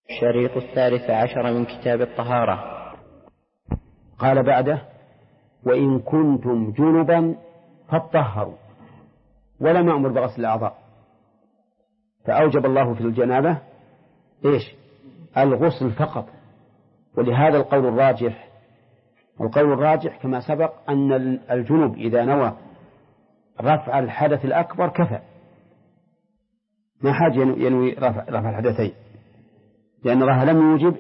الشريط 13 من كتاب الطهارة. قال بعده: وإن كنتم جنبا فاطهروا. ولم يأمر بغسل الأعضاء، فأوجب الله في الجنابة الغسل فقط. ولهذا القول الراجح كما سبق أن الجنب إذا نوى رفع الحدث الأكبر كفى، ما حاجة ينوي رفع الحدثين، لأن الله لم يوجب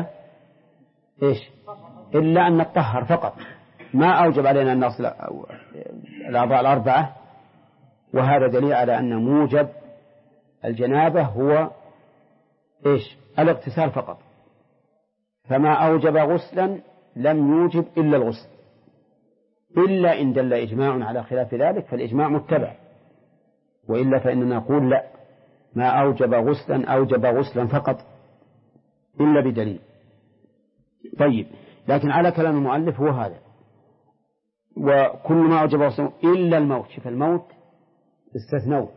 إلا أن نطهر فقط، ما أوجب علينا أن نغسل الأعضاء الأربعة. وهذا دليل على أن موجب الجنابة هو الاغتسال فقط، فما أوجب غسلا لم يوجب إلا الغسل، إلا إن دل إجماع على خلاف ذلك فالإجماع متبع، وإلا فإننا نقول لا، ما أوجب غسلا أوجب غسلا فقط إلا بدليل. طيب، لكن على كلام المؤلف هو هذا: وكل ما أوجب غسلا إلا الموت. شوف، الموت استثنوه،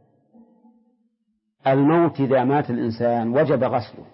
الموت إذا مات الإنسان وجب غسله،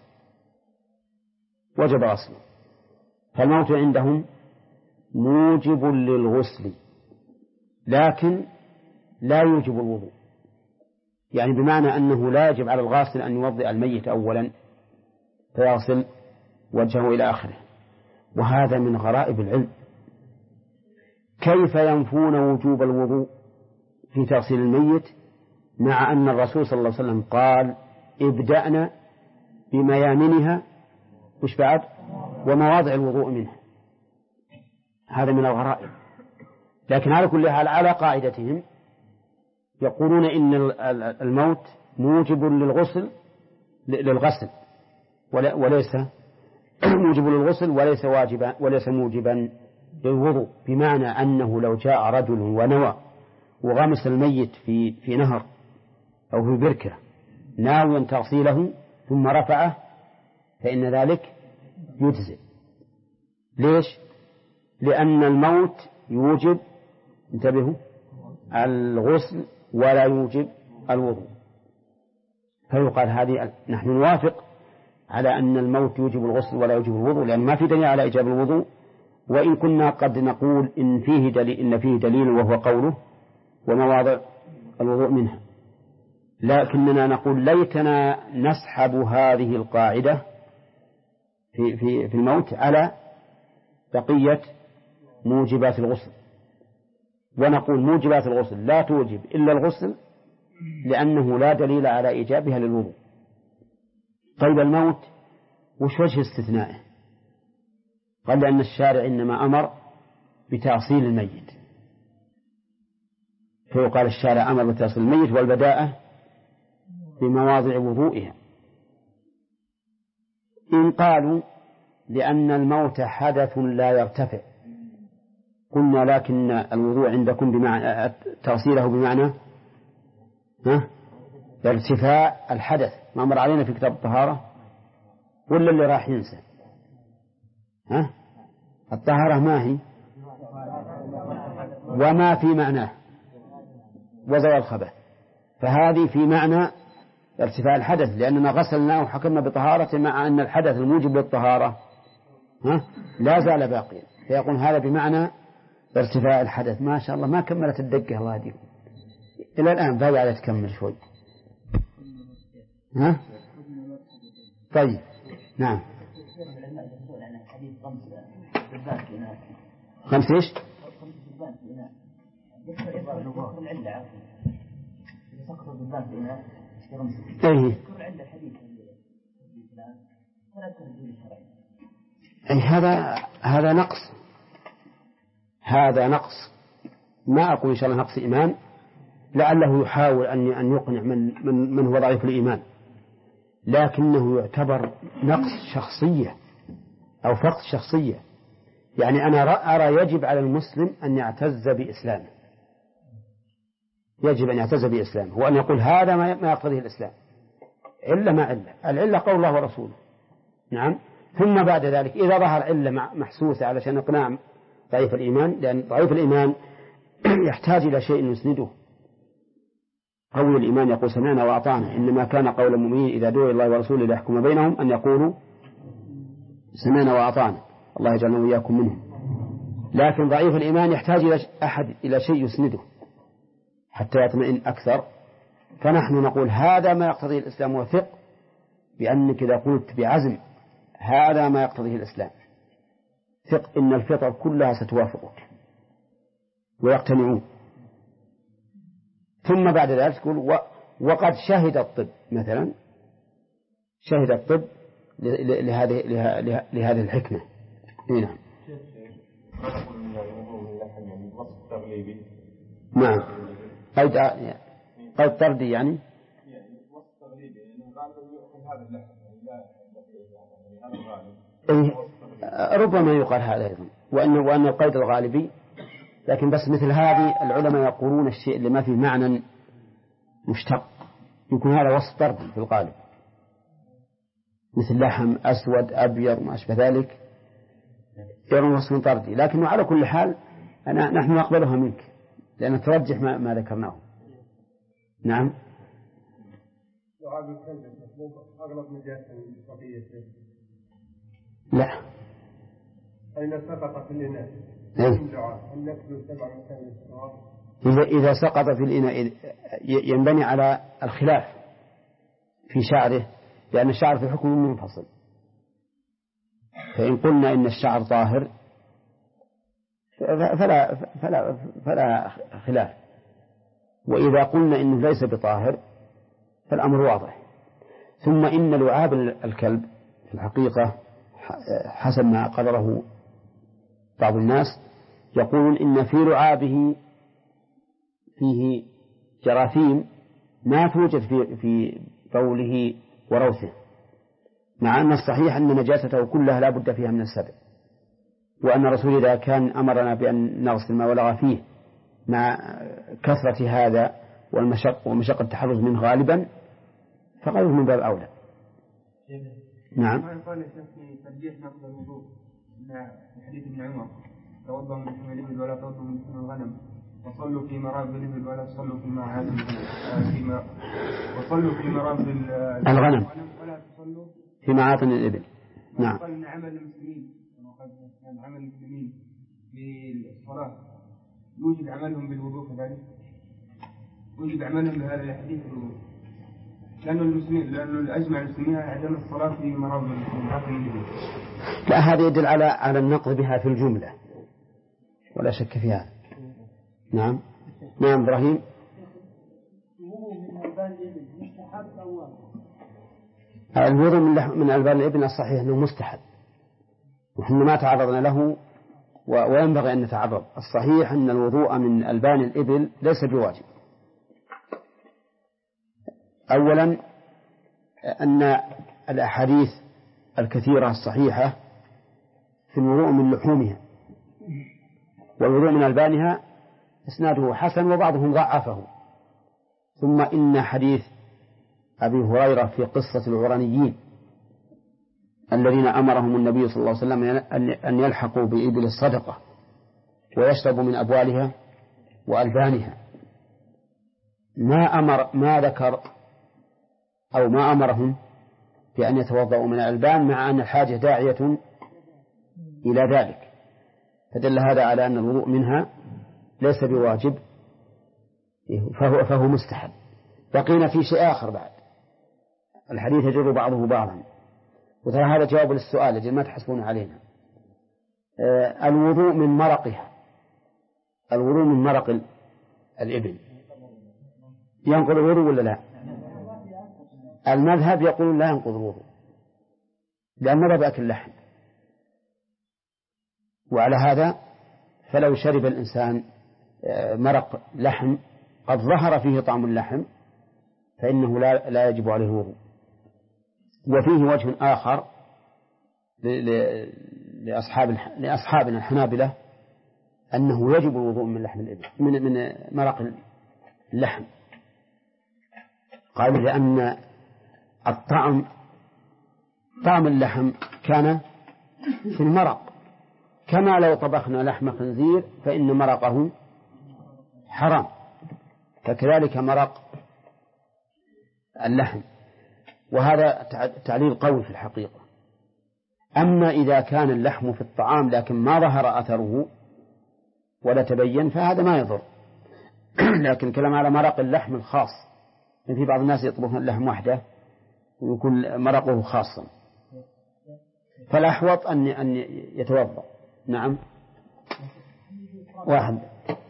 فالموت عندهم موجب للغسل لكن لا يوجب الوضوء، يعني بمعنى أنه لا يجب على الغاسل أن يوضئ الميت أولا فيغسل وجهه إلى آخره. وهذا من غرائب العلم، كيف ينفون وجوب الوضوء في تغسيل الميت مع أن الرسول صلى الله عليه وسلم قال: ابدأنا بميامنها بعد ومواضع الوضوء منها. هذا من الغرائب. لكن على كل حال على قاعدتهم يقولون إن الموت موجب للغسل وليس موجب للغسل وليس موجبا للوضوء، بمعنى أنه لو جاء رجل ونوى وغمس الميت في نهر أو في بركة ناويا تغسيله ثم رفعه فإن ذلك يجزئ. ليش؟ لأن الموت يوجب، انتبهوا، الغسل ولا يوجب الوضوء، فيقال هذه نحن نوافق على أن الموت يوجب الغسل ولا يوجب الوضوء، لأن ما في دليل على إيجاب الوضوء، وإن كنا قد نقول إن فيه دليل وهو قوله ومواضع الوضوء منها، لكننا نقول ليتنا نسحب هذه القاعدة في الموت على بقية موجبات الغسل، ونقول موجبات الغسل لا توجب إلا الغسل لأنه لا دليل على إيجابها للوضوء. طيب، الموت وش وجه استثنائه؟ قال لأن الشارع إنما أمر بتغسيل الميت، فيقال الشارع أمر بتغسيل الميت والبداءة بمواضع وضوئها. إن قالوا لأن الموت حدث لا يرتفع، قلنا لكن الوضوء عندكم بمعنى تغسيله بمعنى ارتفاع الحدث، ما مر علينا في كتاب الطهارة ولا اللي راح ينسى؟ الطهارة ما هي وما في معناه وزوال الخبث، فهذه في معنى ارتفاع الحدث، لأننا غسلناه وحكمنا بطهارة مع أن الحدث الموجب للطهارة لا زال باقيا، فيقول هذا بمعنى ارتفاع الحدث. ما شاء الله ما كملت الدقة، الله يهديكم إلى الآن، باقي على تكمل شوي. طيب، نعم. 5 إيش؟ هذا نقص، ما أقول إن شاء الله نقص إيمان، لعله يحاول أن يقنع من هو ضعيف الإيمان، لكنه يعتبر نقص شخصية أو فقد شخصية. يعني أنا أرى يجب على المسلم أن يعتز بإسلامه، يجب أن يعتز بإسلامه وأن يقول هذا ما يقتضيه الإسلام، إلا ما العلة قول الله ورسوله، نعم. ثم بعد ذلك إذا ظهر علة محسوسة علشان إقناع ضعيف الإيمان، لأن ضعيف الإيمان يحتاج إلى شيء يسنده، قول الإيمان يقول سمعنا وأطعنا، إنما كان قول المؤمنين إذا دعوا الله ورسوله ليحكم بينهم أن يقولوا سمعنا وأطعنا، الله يجعلنا وإياكم منهم. لكن ضعيف الإيمان يحتاج إلى شيء يسنده حتى يطمئن أكثر، فنحن نقول هذا ما يقتضيه الإسلام، وثق بأنك إذا قلت بعزم هذا ما يقتضيه الإسلام، ثق إن الفطر كلها ستوافقك ويقتنعون. ثم بعد ذلك تقول وقد شهد الطب مثلا، شهد الطب لهذه الحكمة. نعم. نعم. قيد طردي يعني ربما يقال هذا أيضا، وأن القيد الغالبي، لكن بس مثل هذه العلماء يقولون الشيء اللي ما فيه معنى مشتق يكون هذا وصف طردي في الغالب، مثل لحم أسود أبيض ما أشبه ذلك يرون وصف طردي. لكن على كل حال نحن نقبلها منك لأن ترجح ما ذكرناه. نعم. لا. أين سقط في الإناء إذا سقط في الإناء ينبني على الخلاف في شعره، لأن الشعر في حكم منفصل، فإن قلنا إن الشعر طاهر فلا خلاف، وإذا قلنا إنه ليس بطاهر فالأمر واضح. ثم إن لعاب الكلب في الحقيقة حسب ما قرره بعض الناس يقولون إن في لعابه فيه جراثيم ما توجد في بوله وروثه، مع أن الصحيح أن نجاسته كلها لا بد فيها من السبع، وأن الرسول إذا كان أمرنا بأن نغسل ما ولغ فيه مع كثرة هذا ومشقة التحرز منه غالبا فغيره من باب أولى. نعم. ما يقال في ترجيح نقض الوضوء في حديث ابن عمر توضأوا من لحم الإبل ولا توضأوا من لحم الغنم، وصلوا في مرابض الإبل ولا تصلوا في معاذ وصلوا في مرابض الغنم ولا تصلوا في معاطن الإبل. نعم. قال إن عمل المسلمين عمل المسلمين بالصلاة يوجب عملهم بالوضوء كذلك، يوجب عملهم بهذا الحديث، لأنه الأجمع المسلمين على عدم الصلاة في مرابض الإبل. لا، هذا يدل على النقض بها في الجملة ولا شك فيها. نعم. نعم إبراهيم. الوضوء من ألبان الإبل الصحيح أنه مستحب، ونحن ما تعرضنا له وينبغي أن نتعرض. الصحيح أن الوضوء من ألبان الإبل ليس بواجب. أولا أن الأحاديث الكثيرة الصحيحة في الوضوء من لحومها، والوضوء من ألبانها إسناده حسن وبعضهم ضعفه. ثم إن حديث أبي هريرة في قصة العرانيين الذين أمرهم النبي صلى الله عليه وسلم أن يلحقوا بإبل الصدقة ويشربوا من أبوالها وألبانها، ما ذكر أو ما أمرهم بأن يتوضأوا من الألبان، مع أن الحاجة داعية إلى ذلك، فدل هذا على أن الوضوء منها ليس بواجب فهو مستحب. بقينا في شيء آخر بعد، الحديث يجر بعضه بعضا، وترى هذا جواب للسؤال الذي ما تحسبون علينا. الوضوء من مرقها، الوضوء من مرق الإبل ينقض الوضوء ولا لا؟ المذهب يقول لا ينقض الوضوء لأن مذهب أكل اللحم، وعلى هذا فلو شرب الإنسان مرق لحم قد ظهر فيه طعم اللحم فإنه لا يجب عليه الوضوء. وفيه وجه آخر لأصحابنا الحنابلة أنه يجب الوضوء من لحم الإبل من مرق اللحم، قالوا لأن طعم اللحم كان في المرق، كما لو طبخنا لحم خنزير فإن مرقه حرام، فكذلك مرق اللحم، وهذا تعليل قوي في الحقيقة. أما إذا كان اللحم في الطعام لكن ما ظهر أثره ولا تبين فهذا ما يضر. لكن كلام على مرق اللحم الخاص، في بعض الناس يطبخون اللحم وحده ويكون مرقه خاصا، فالأحوط أن يتوضأ. نعم. واحد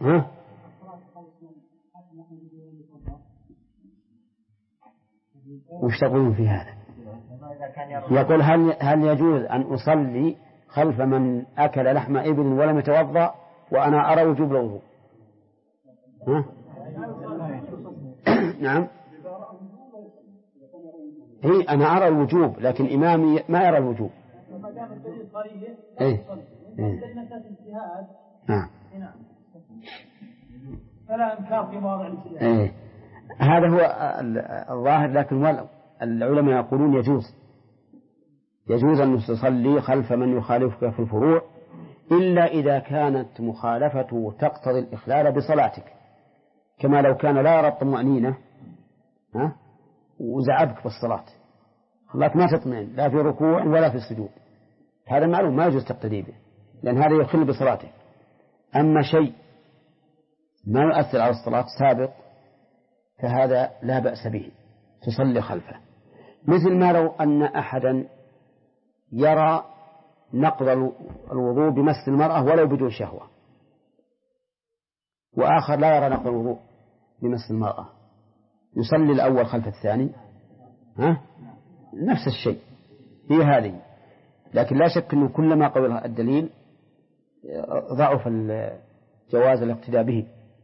وش تقولون في هذا؟ يقول هل يجوز أن أصلي خلف من أكل لحم إبل ولم يتوضأ وأنا أرى وجوب الوضوء؟ نعم. هي أنا أرى الوجوب لكن إمامي ما يرى الوجوب. فلا إنكار في مواضع الاجتهاد. هذا هو الظاهر، لكن العلماء يقولون يجوز أن تصلي خلف من يخالفك في الفروع إلا إذا كانت مخالفته تقتضي الإخلال بصلاتك، كما لو كان لا يرى الطمأنينة وزعبك بالصلاة خلاك ما تطمئن لا في ركوع ولا في السجود، هذا معلوم ما يجوز تقتدي به لأن هذا يخل بصلاتك. أما شيء ما يؤثر على الصلاة سابق فهذا لا بأس به تصلي خلفه، مثل ما لو أن أحدا يرى نقض الوضوء بمس المرأة ولو بدون شهوة، وآخر لا يرى نقض الوضوء بمس المرأة، يصلي الأول خلف الثاني نفس الشيء هي هذه. لكن لا شك أنه كلما قوي الدليل ضعف جواز الاقتداء به.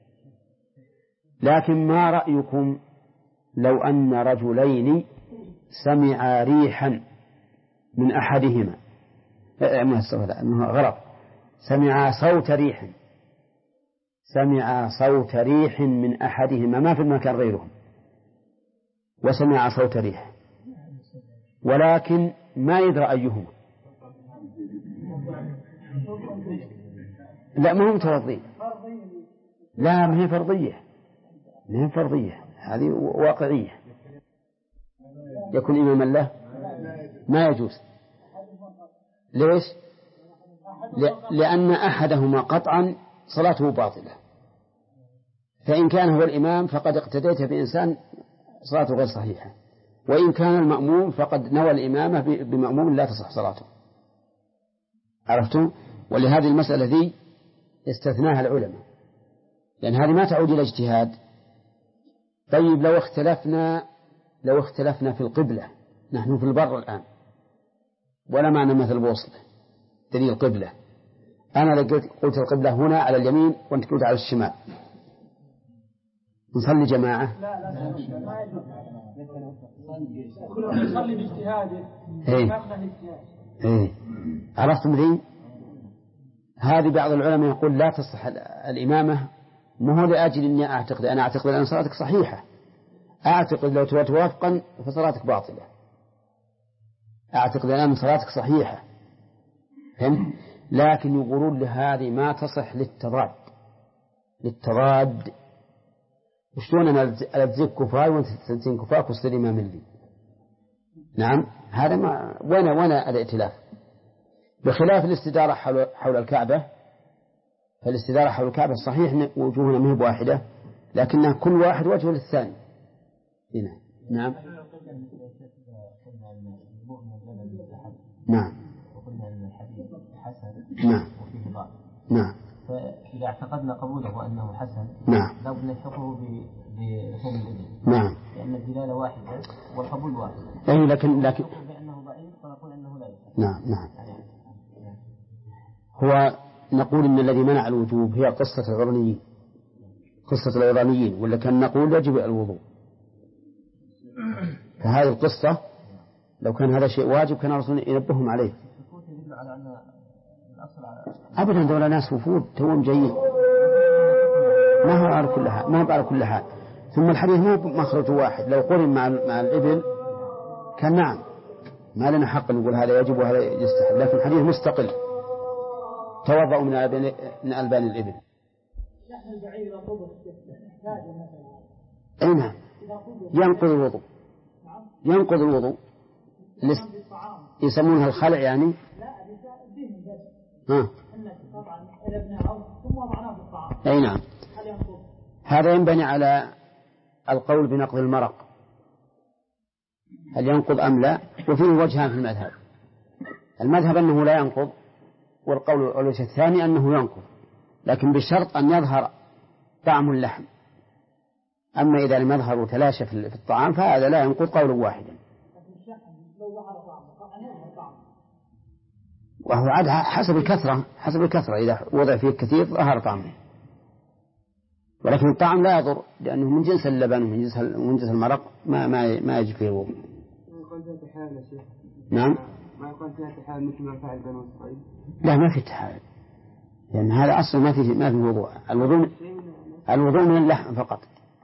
لكن ما رأيكم لو أن رجلين سمعا ريحا من أحدهما غلط، سمعا صوت ريح من أحدهما ما في المكان غيرهم، وسمع صوت ريح ولكن ما يدرى أيهما، لا ما هم متوضين، لا ما هي فرضية هذه واقعية، يكون إماما له ما يجوز. ليش؟ لأن أحدهما قطعا صلاته باطلة، فإن كان هو الإمام فقد اقتديت بإنسان صلاته غير صحيحة، وإن كان المأموم فقد نوى الإمامة بمأموم لا تصح صلاته. عرفتم؟ ولهذه المسألة ذي استثناها العلماء لأن هذه ما تعود إلى اجتهاد. طيب لو اختلفنا في القبلة، نحن في البر الآن ولا معنا مثل بوصلة دليل القبلة، أنا قلت القبلة هنا على اليمين وأنت قلت على الشمال، نصلي جماعة؟ لا كل واحد يصلي باجتهاده. عرفتم ذي؟ هذه بعض العلماء يقول لا تصح الإمامة، ما هو لأجل أني أنا أعتقد أن صلاتك صحيحة، أعتقد لو توافقا فصلاتك باطلة، أعتقد أن صلاتك صحيحة، فهم؟ لكن يقولون لهذه ما تصح للتضاد. وشلون أنا ألتزك كفاي وأنت تلتزم كفاك وتصير إمام لي؟ نعم، هذا ما وين الائتلاف؟ بخلاف الاستدارة حول الكعبة، فالاستدارة حول الكعبة صحيح وجوهنا مهب واحدة لكنها كل واحد وجه للثاني هنا. نعم نعم نعم نعم. فإذا اعتقدنا قبوله وأنه حسن نعم لابد نلحقه بحكم الإذن، نعم، لأن الدلالة واحدة والقبول واحد. أي لكن بأنه ضعيف ونقول أنه لا يفعل. نعم. هو نقول إن الذي منع الوجوب هي قصة العرانيين ولا كان نقول يجب الوضوء، فهذه القصة لو كان هذا شيء واجب كان الرسول ينبههم عليه. أبدا دول ناس وفود توم جيد ما هو على كل حال. ثم الحديث مو مخرج واحد، لو قرن مع الإبل كان نعم ما لنا حق نقول هذا يجب وهذا يستحب، لكن الحديث مستقل توضأوا من ألبان الإبل. أي نعم ينقض الوضوء ينقض الوضوء يسمونها الخلع يعني. ها. أي نعم. هذا ينبني على القول بنقض المرق، هل ينقض أم لا؟ وفيه وجهان في المذهب. المذهب أنه لا ينقض، والقول الثاني أنه ينقض، لكن بشرط أن يظهر طعم اللحم. أما إذا لم يظهر وتلاشى في الطعام فهذا لا ينقض قول واحدا. وهو عاد حسب الكثرة إذا وضع فيه كثير ظهر طعمه، ولكن الطعم لا يضر لأنه من جنس اللبن ومن جنس المرق ما يجب فيه الوضوء. نعم. ما يكون فيها تحال مثل ما فعل بنو إسرائيل. لا ما في تحال، لأن هذا أصل ما في وضوء. الوضوء من اللحم فقط.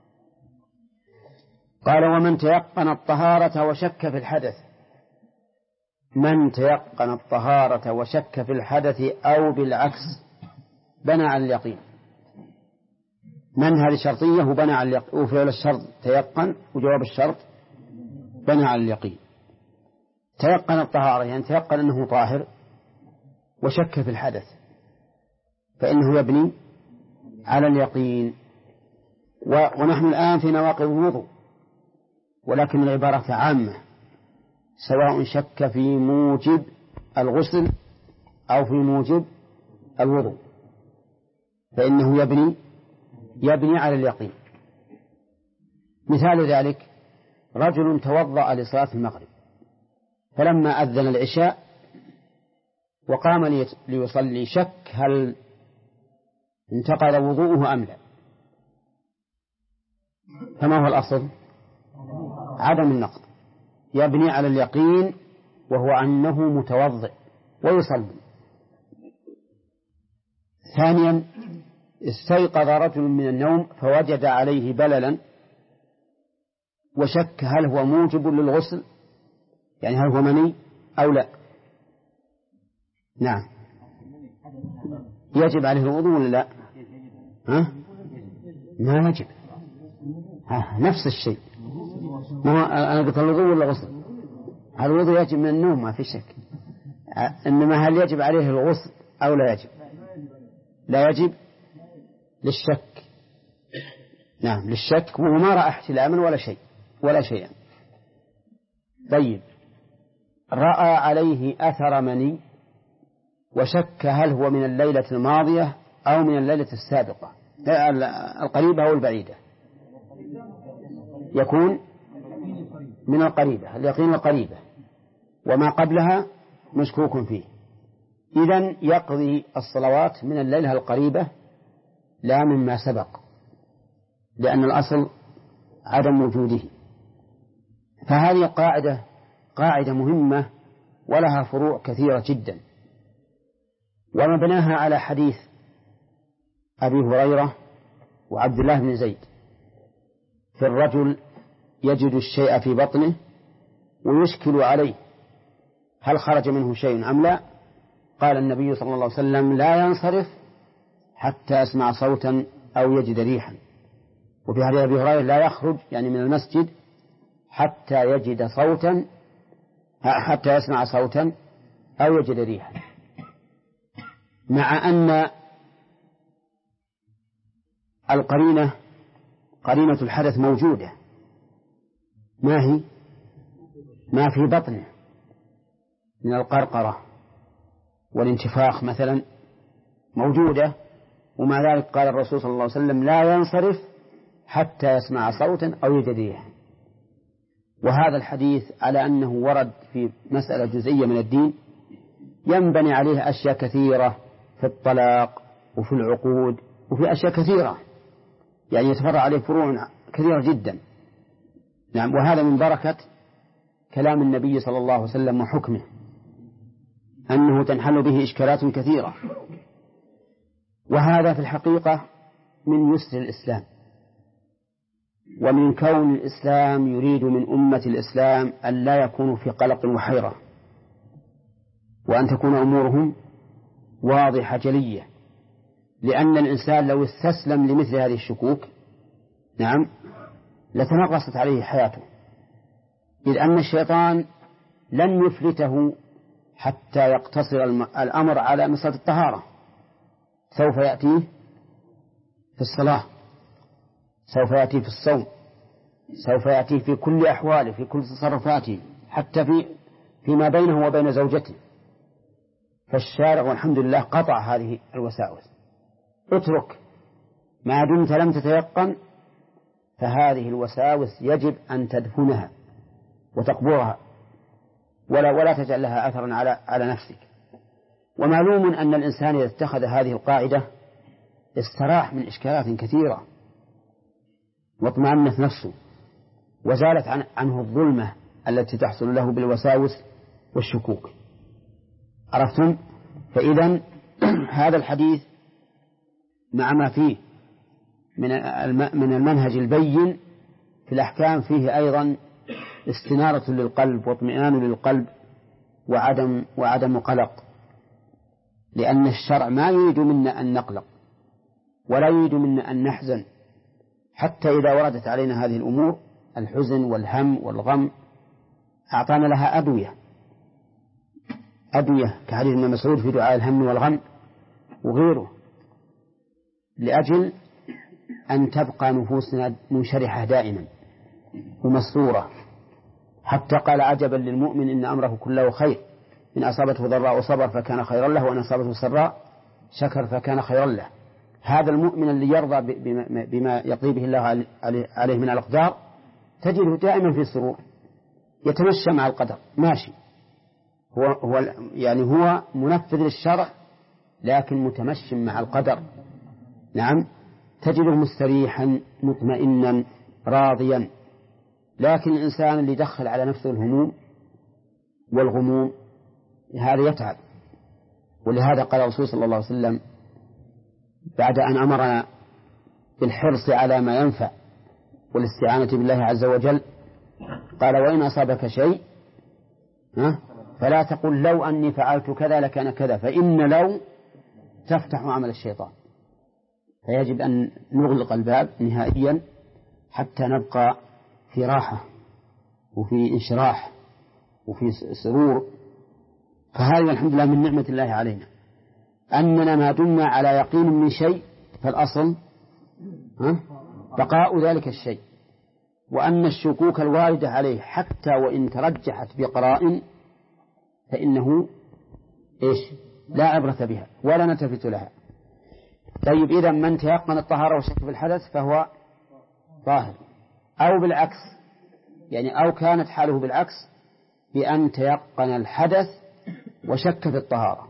قال ومن تيقن الطهارة وشك في الحدث. من تيقن الطهارة وشك في الحدث أو بالعكس بنى على اليقين. من هذه شرطية وبنى على اليقين، وفعل الشرط تيقن وجواب الشرط بنى على اليقين. تيقن الطهارة يعني تيقن أنه طاهر، وشك في الحدث فإنه يبني على اليقين. ونحن الآن في نواقض الوضوء، ولكن العبارة عامة، سواء شك في موجب الغسل أو في موجب الوضوء فإنه يبني على اليقين. مثال ذلك رجل توضأ لصلاة المغرب، فلما أذن العشاء وقام ليصلي شك هل انتقض وضوءه أم لا، فما هو الأصل؟ عدم النقض، يبني على اليقين وهو أنه متوضئ ويصلي. ثانيا استيقظ رجل من النوم فوجد عليه بللا وشك هل هو موجب للغسل، يعني هل هو مني أو لا. نعم يجب عليه الوضوء ولا لا؟ ها؟ ما يجب. نفس الشيء. أنا قلت الوضوء ولا غسل؟ الوضوء يجب من النوم ما في شك، إنما هل يجب عليه الغسل أو لا يجب؟ لا يجب للشك. نعم للشك، وما رأى احتلاما ولا شيئا. طيب رأى عليه أثر مني وشك هل هو من الليلة الماضية أو من الليلة السابقة، القريبة أو البعيدة، يكون من القريبة، اليقين القريبة، وما قبلها مشكوك فيه. إذن يقضي الصلوات من الليلة القريبة لا مما سبق، لأن الأصل عدم وجوده. فهذه قاعدة مهمة ولها فروع كثيرة جدا، ومبناها على حديث أبي هريرة وعبد الله بن زيد في الرجل يجد الشيء في بطنه ويشكل عليه هل خرج منه شيء أم لا، قال النبي صلى الله عليه وسلم لا ينصرف حتى يسمع صوتا أو يجد ريحا. وفي حديث أبي هريرة لا يخرج يعني من المسجد حتى يسمع صوتا أو يجد ريحا، مع أن قرينة الحدث موجودة. ما هي؟ ما في بطنه من القرقرة والانتفاخ مثلا موجودة، ومع ذلك قال الرسول صلى الله عليه وسلم لا ينصرف حتى يسمع صوتا أو يجد ريحا. وهذا الحديث على أنه ورد في مسألة جزئية من الدين ينبني عليه أشياء كثيرة في الطلاق وفي العقود وفي أشياء كثيرة، يعني يتفرع عليه فروع كثيرة جدا. نعم، وهذا من بركة كلام النبي صلى الله عليه وسلم وحكمه، أنه تنحل به إشكالات كثيرة. وهذا في الحقيقة من يسر الإسلام، ومن كون الإسلام يريد من أمة الإسلام أن لا يكونوا في قلق وحيرة، وأن تكون أمورهم واضحة جلية، لأن الإنسان لو استسلم لمثل هذه الشكوك نعم لتنغصت عليه حياته إذ أن الشيطان لن يفلته حتى يقتصر الأمر على مسألة الطهارة. سوف يأتيه في الصلاة، سوف يأتيه في الصوم، سوف يأتيه في كل أحواله، في كل تصرفاته، حتى فيما بينه وبين زوجته. فالشارع والحمد لله قطع هذه الوساوس. اترك ما دمت لم تتيقن، فهذه الوساوس يجب أن تدفنها وتقبرها ولا تجعل لها أثرا على نفسك. ومعلوم أن الإنسان إذا اتخذ هذه القاعدة استراح من إشكالات كثيرة واطمأنت نفسه وزالت عنه الظلمة التي تحصل له بالوساوس والشكوك. عرفتم؟ فإذا هذا الحديث مع ما فيه من المنهج البين في الأحكام فيه أيضا استنارة للقلب واطمئنان للقلب وعدم قلق، لأن الشرع ما يريد منا أن نقلق ولا يريد منا أن نحزن. حتى إذا وردت علينا هذه الأمور الحزن والهم والغم أعطانا لها أدوية كحديث ابن مسعود في دعاء الهم والغم وغيره، لأجل أن تبقى نفوسنا منشرحة دائما ومسرورة. حتى قال عجبا للمؤمن إن أمره كله خير، إن أصابته ضراء صبر فكان خيرا له، وإن أصابته سراء شكر فكان خيرا له. هذا المؤمن اللي يرضى بما يقضي به الله عليه من الأقدار تجده دائما في سرور، يتمشى مع القدر ماشي، هو منفذ للشرع لكن متمشي مع القدر. نعم، تجده مستريحا مطمئنا راضيا. لكن الإنسان اللي يدخل على نفسه الهموم والغموم هذا يتعب. ولهذا قال الرسول صلى الله عليه وسلم بعد أن أمرنا بالحرص على ما ينفع والاستعانة بالله عز وجل قال وإن أصابك شيء فلا تقل لو أني فعلت كذا لكان كذا، فإن لو تفتح عمل الشيطان. فيجب أن نغلق الباب نهائيا حتى نبقى في راحة وفي انشراح وفي سرور. فهذا الحمد لله من نعمة الله علينا أننا ما دمنا على يقين من شيء فالأصل بقاء ذلك الشيء، وأن الشكوك الواردة عليه حتى وإن ترجحت بقرائن فإنه لا عبرة بها ولا نلتفت لها. طيب إذا من تيقن الطهارة وشك في الحدث فهو طاهر، أو بالعكس أو كانت حاله بالعكس بأن تيقن الحدث وشك في الطهارة.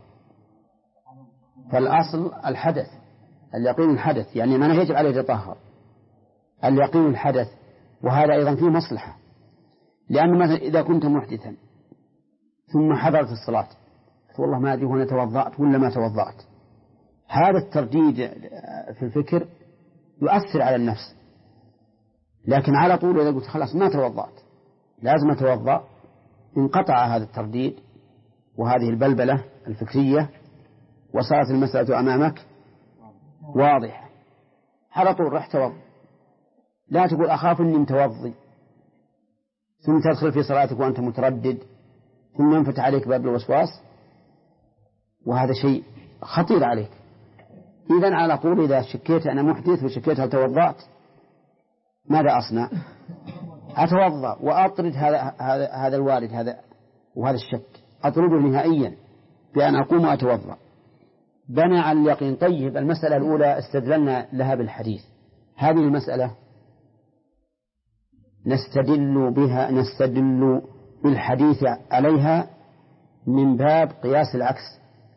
فالأصل الحدث، اليقين الحدث، ما يجب عليه يتطهر، اليقين الحدث. وهذا أيضا فيه مصلحة، لأن مثلا إذا كنت محدثا ثم حضرت الصلاة والله ما أدري هنا توضأت ولا ما توضأت، هذا الترديد في الفكر يؤثر على النفس. لكن على طول إذا قلت خلاص ما توضأت لازم أتوضأ، انقطع هذا الترديد وهذه البلبلة الفكرية وصارت المسألة أمامك واضحة، على طول رح توضأ. لا تقول أخاف أني متوضي ثم تدخل في صلاتك وأنت متردد ثم ينفتح عليك باب الوسواس، وهذا شيء خطير عليك. إذن على طول إذا شكيت أنا محدث وشكيت هل توضأت ماذا أصنع؟ أتوضأ وأطرد هذا الوارد وهذا الشك، أطرده نهائيا بأن أقوم وأتوضأ. بنى على اليقين. طيب المسألة الأولى استدللنا لها بالحديث، هذه المسألة نستدل بالحديث عليها من باب قياس العكس،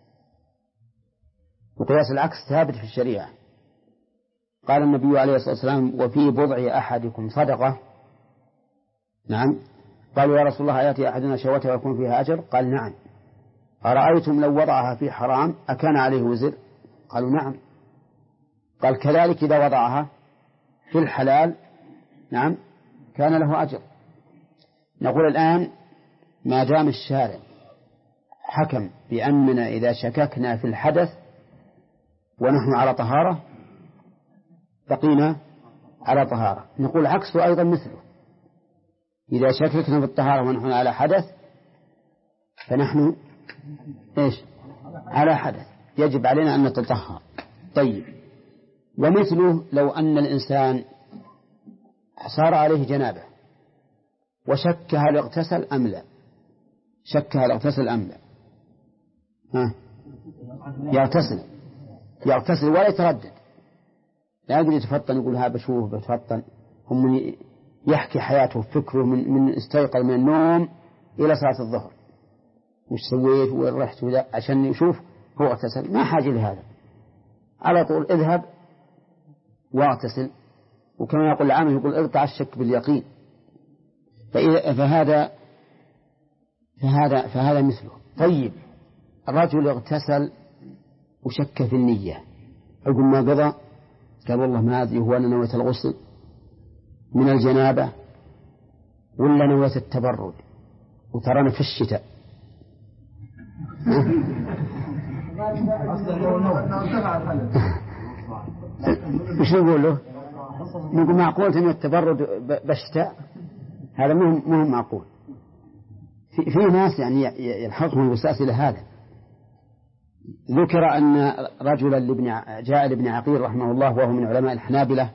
وقياس العكس ثابت في الشريعة. قال النبي عليه الصلاة والسلام وفي بضع أحدكم صدقة. نعم. قالوا يا رسول الله يأتي أحدنا شهوته ويكون فيها أجر؟ قال نعم. أرأيتم لو وضعها في حرام أكان عليه وزر؟ قالوا نعم. قال كذلك إذا وضعها في الحلال نعم كان له أجر. نقول الآن ما دام الشارع حكم بأننا إذا شككنا في الحدث ونحن على طهارة بقينا على طهارة، نقول عكسه أيضا مثله. إذا شككنا في الطهارة ونحن على حدث فنحن إيش على حدث، يجب علينا أن نتطهر. طيب، ومثله لو أن الإنسان صار عليه جنابه وشك هل اغتسل أم لا، شك هل اغتسل أم لا، يغتسل ولا يتردد، لا يقدر يتفطن يقول ها بشوف بتفطن، هم يحكي حياته فكره من استيقظ من النوم إلى صلاة الظهر وش سويت وين رحت ولا عشان يشوف هو اغتسل، ما حاجة لهذا، على طول اذهب واغتسل. وكما يقول العامل يقول اقطع الشك باليقين. فهذا مثله. طيب، الرجل اغتسل وشك في النية، عقب ما قضى قال والله ما أدري هو أنا نويت الغسل من الجنابة ولا نويت التبرد، وترانا في الشتاء مش نقول له؟ نقول معقول أن التبرد بالشتاء؟ هذا مهم معقول. في ناس يعني يلحقهم الوسواس إلى هذا. ذكر أن رجلا جاء لابن عقيل رحمه الله وهو من علماء الحنابلة،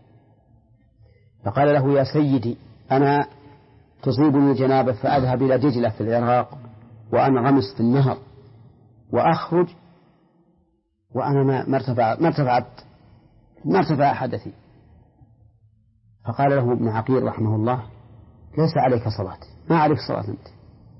فقال له يا سيدي أنا تصيبني الجنابة فأذهب إلى دجلة في العراق وأنغمس في النهر وأخرج وأنا ما ارتفع حدثي. فقال له ابن عقيل رحمه الله ليس عليك صلاة، ما عليك صلاة أنت،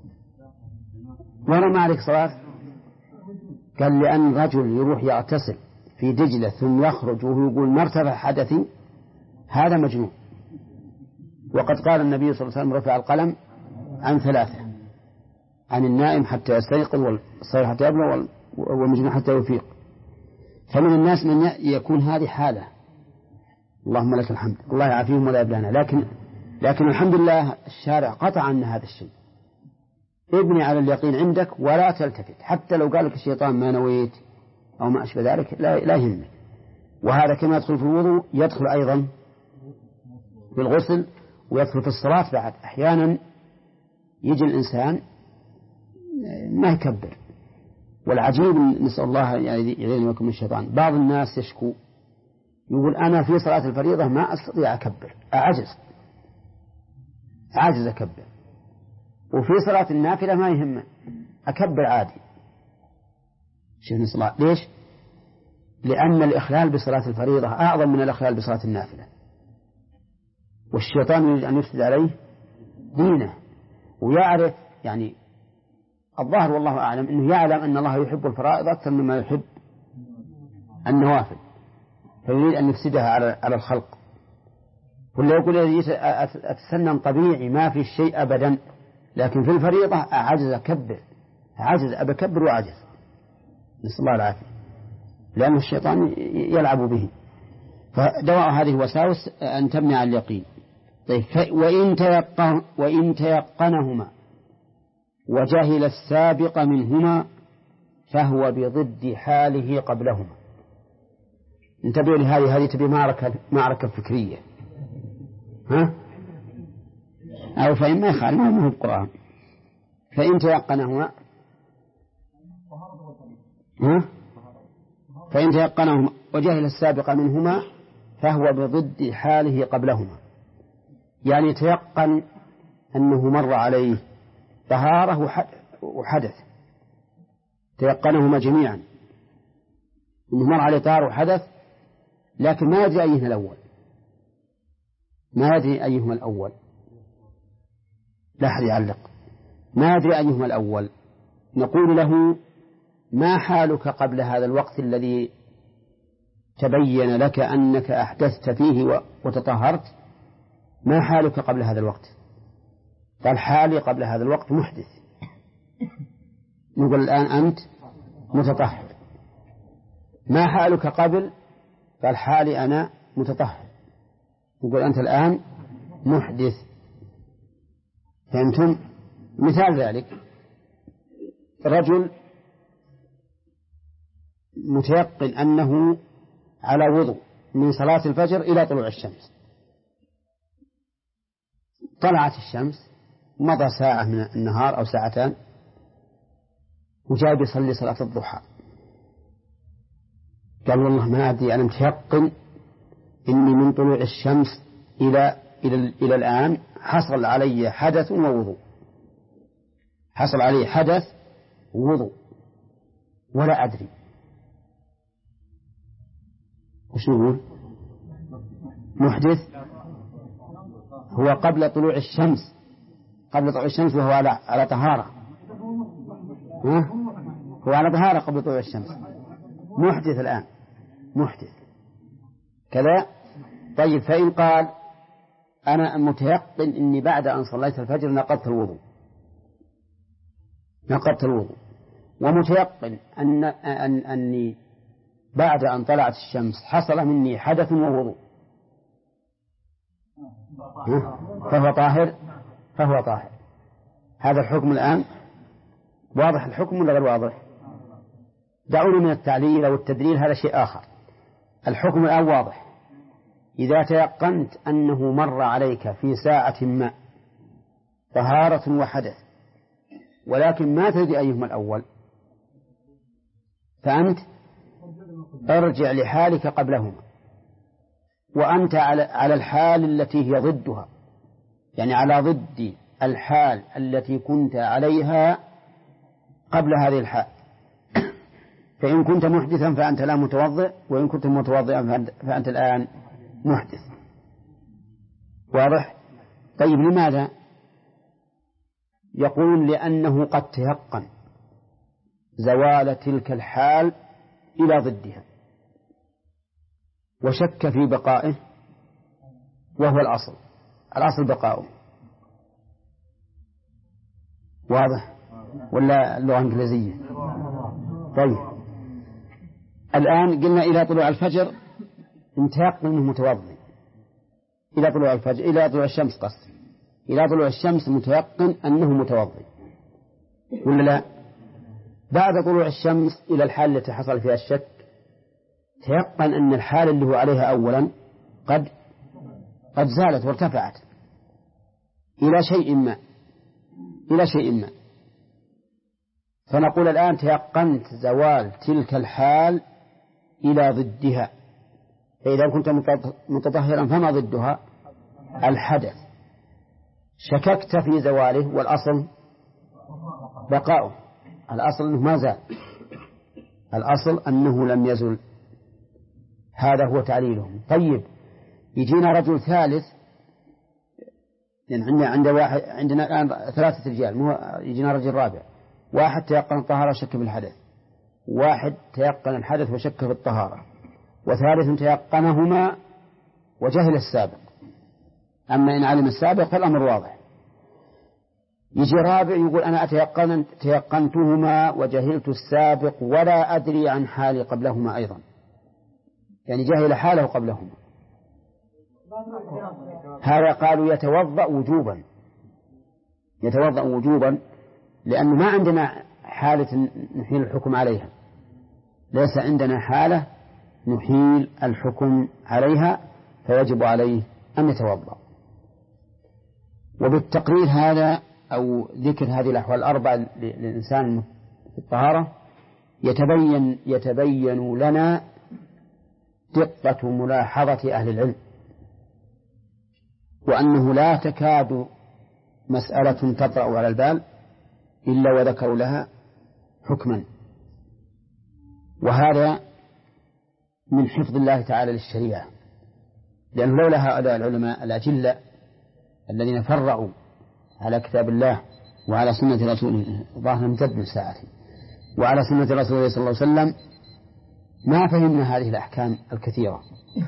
ولا ما عليك صلاة. قال لأن رجل يروح يغتسل في دجلة ثم يخرج وهو يقول ما ارتفع حدثي، هذا مجنون. وقد قال النبي صلى الله عليه وسلم رفع القلم عن ثلاثة: عن النائم حتى يستيقظ، والصغير حتى يبلغ، والمجنون حتى يفيق. فمن الناس من يكون هذه حالة، اللهم لك الحمد، الله يعافيهم ولا يبلانا، لكن الحمد لله الشارع قطع عنا هذا الشيء. ابني على اليقين عندك ولا تلتفت، حتى لو قال لك الشيطان ما نويت أو ما أشبه ذلك لا يهمك. وهذا كما يدخل في الوضوء يدخل أيضا في الغسل ويدخل في الصلاة بعد. أحيانا يجي الإنسان ما يكبر، والعجيب نسأل الله يعيذنا ويكم من الشيطان، بعض الناس يشكو يقول أنا في صلاة الفريضة ما أستطيع أكبر، أعجز أكبر، وفي صلاة النافلة ما يهم أكبر عادي. شوف الصلاة ليش؟ لأن الإخلال بصلاة الفريضة أعظم من الإخلال بصلاة النافلة، والشيطان يريد أن يفسد عليه دينه، ويعرف يعني الظاهر والله أعلم أنه يعلم أن الله يحب الفرائض أكثر مما يحب النوافل، فيريد أن يفسدها على الخلق. ولا يقول أتسنن طبيعي ما في شيء أبدا، لكن في الفريضة أعجز أبكبر وأعجز، نسأل الله العافية، لأن الشيطان يلعب به. فدواء هذه الوساوس أن تمنع اليقين. طيب، وإن تيقنهما وجهل السابق منهما فهو بضد حاله قبلهما. انتبهوا لهذه تبي معركة فكرية، أو فإن ما يخالف ما هو القرآن. فإن تيقنهما وجهل السابق منهما فهو بضد حاله قبلهما، يعني تيقن أنه مر عليه طهارة وحدث، تيقنهما جميعا أنه مر عليه طهارة وحدث، لكن ما يدري أيهما الأول، لا أحد يعلق، ما يدري أيهما الأول. نقول له ما حالك قبل هذا الوقت الذي تبين لك أنك أحدثت فيه وتطهرت، ما حالك قبل هذا الوقت؟ قال حالي قبل هذا الوقت محدث. نقول الآن أنت متطهر. ما حالك قبل؟ قال حالي أنا متطهر. نقول أنت الآن محدث. فأنتم مثال ذلك رجل متيقن أنه على وضوء من صلاة الفجر إلى طلوع الشمس، طلعت الشمس، مضى ساعة من النهار أو ساعتان، وجاء بيصلي صلاة الضحى، قال والله ما أدري، أنا متيقن إني من طلوع الشمس إلى الآن حصل علي حدث ووضوء، حصل علي حدث ووضوء ولا أدري وش نقول؟ محدث هو قبل طلوع الشمس، قبل طلوع الشمس وهو على طهارة، هو على طهارة قبل طلوع الشمس، محدث الآن، محدث كذا. طيب فإن قال أنا متيقن إني بعد أن صليت الفجر نقضت الوضوء، ومتيقن أني بعد أن طلعت الشمس حصل مني حدث ووضوء، فهو طاهر. هذا الحكم الآن واضح الحكم ولا غير واضح؟ دعوني من التعليل أو التدليل، هذا شيء آخر. الحكم الآن واضح. إذا تيقنت أنه مر عليك في ساعة ما طهارة وحدث، ولكن ما تدري أيهما الأول، فأنت ارجع لحالك قبلهما، وأنت على الحال التي هي ضدها، يعني على ضد الحال التي كنت عليها قبل هذه الحال. فإن كنت محدثا فأنت لا متوضئ، وإن كنت متوضئا فأنت الآن محدث. واضح؟ طيب لماذا؟ يقول لأنه قد تيقن زوال تلك الحال إلى ضدها وشك في بقائه، وهو الأصل بقاؤه. واضح ولا اللغة الإنجليزية؟ طيب الآن قلنا إلى طلوع الفجر متيقن أنه متوضئ، إلى طلوع الفجر، إلى طلوع الشمس قصد، إلى طلوع الشمس متيقن أنه متوضئ ولا لا؟ بعد طلوع الشمس إلى الحال التي حصل فيها الشك، تيقن أن الحال اللي هو عليها أولا قد زالت وارتفعت إلى شيء ما، فنقول الآن تيقنت زوال تلك الحال إلى ضدها. فإذا كنت متطهرا فما ضدها؟ الحدث. شككت في زواله والأصل بقاؤه، الأصل أنه ما زال، الأصل أنه لم يزل. هذا هو تعليلهم. طيب يجينا رجل ثالث، يعني عندنا الآن 3 رجال، يجينا رجل رابع، واحد تيقن الطهارة وشك في الحدث، واحد تيقن الحدث وشك في الطهارة، وثالث تيقنهما وجهل السابق. أما إن علم السابق فالأمر واضح. يجي رابع يقول أنا تيقنتهما وجهلت السابق ولا أدري عن حالي قبلهما أيضا، يعني جهل حاله قبلهما. هذا قالوا يتوضأ وجوبا، لأنه ما عندنا حالة نحيل الحكم عليها، ليس عندنا حالة نحيل الحكم عليها، فيجب عليه أن يتوضأ. وبالتقرير هذا أو ذكر هذه الأحوال الأربع للإنسان في الطهارة يتبين لنا دقة ملاحظة أهل العلم، وأنه لا تكاد مسألة تطرأ على البال إلا وذكروا لها حكما. وهذا من حفظ الله تعالى للشريعة، لأن لولا هؤلاء العلماء الأجلة الذين فرعوا على كتاب الله وعلى سنة رسوله ظاهر مجد ساعة وعلى سنة رسوله صلى الله عليه وسلم ما فهمنا هذه الأحكام الكثيرة.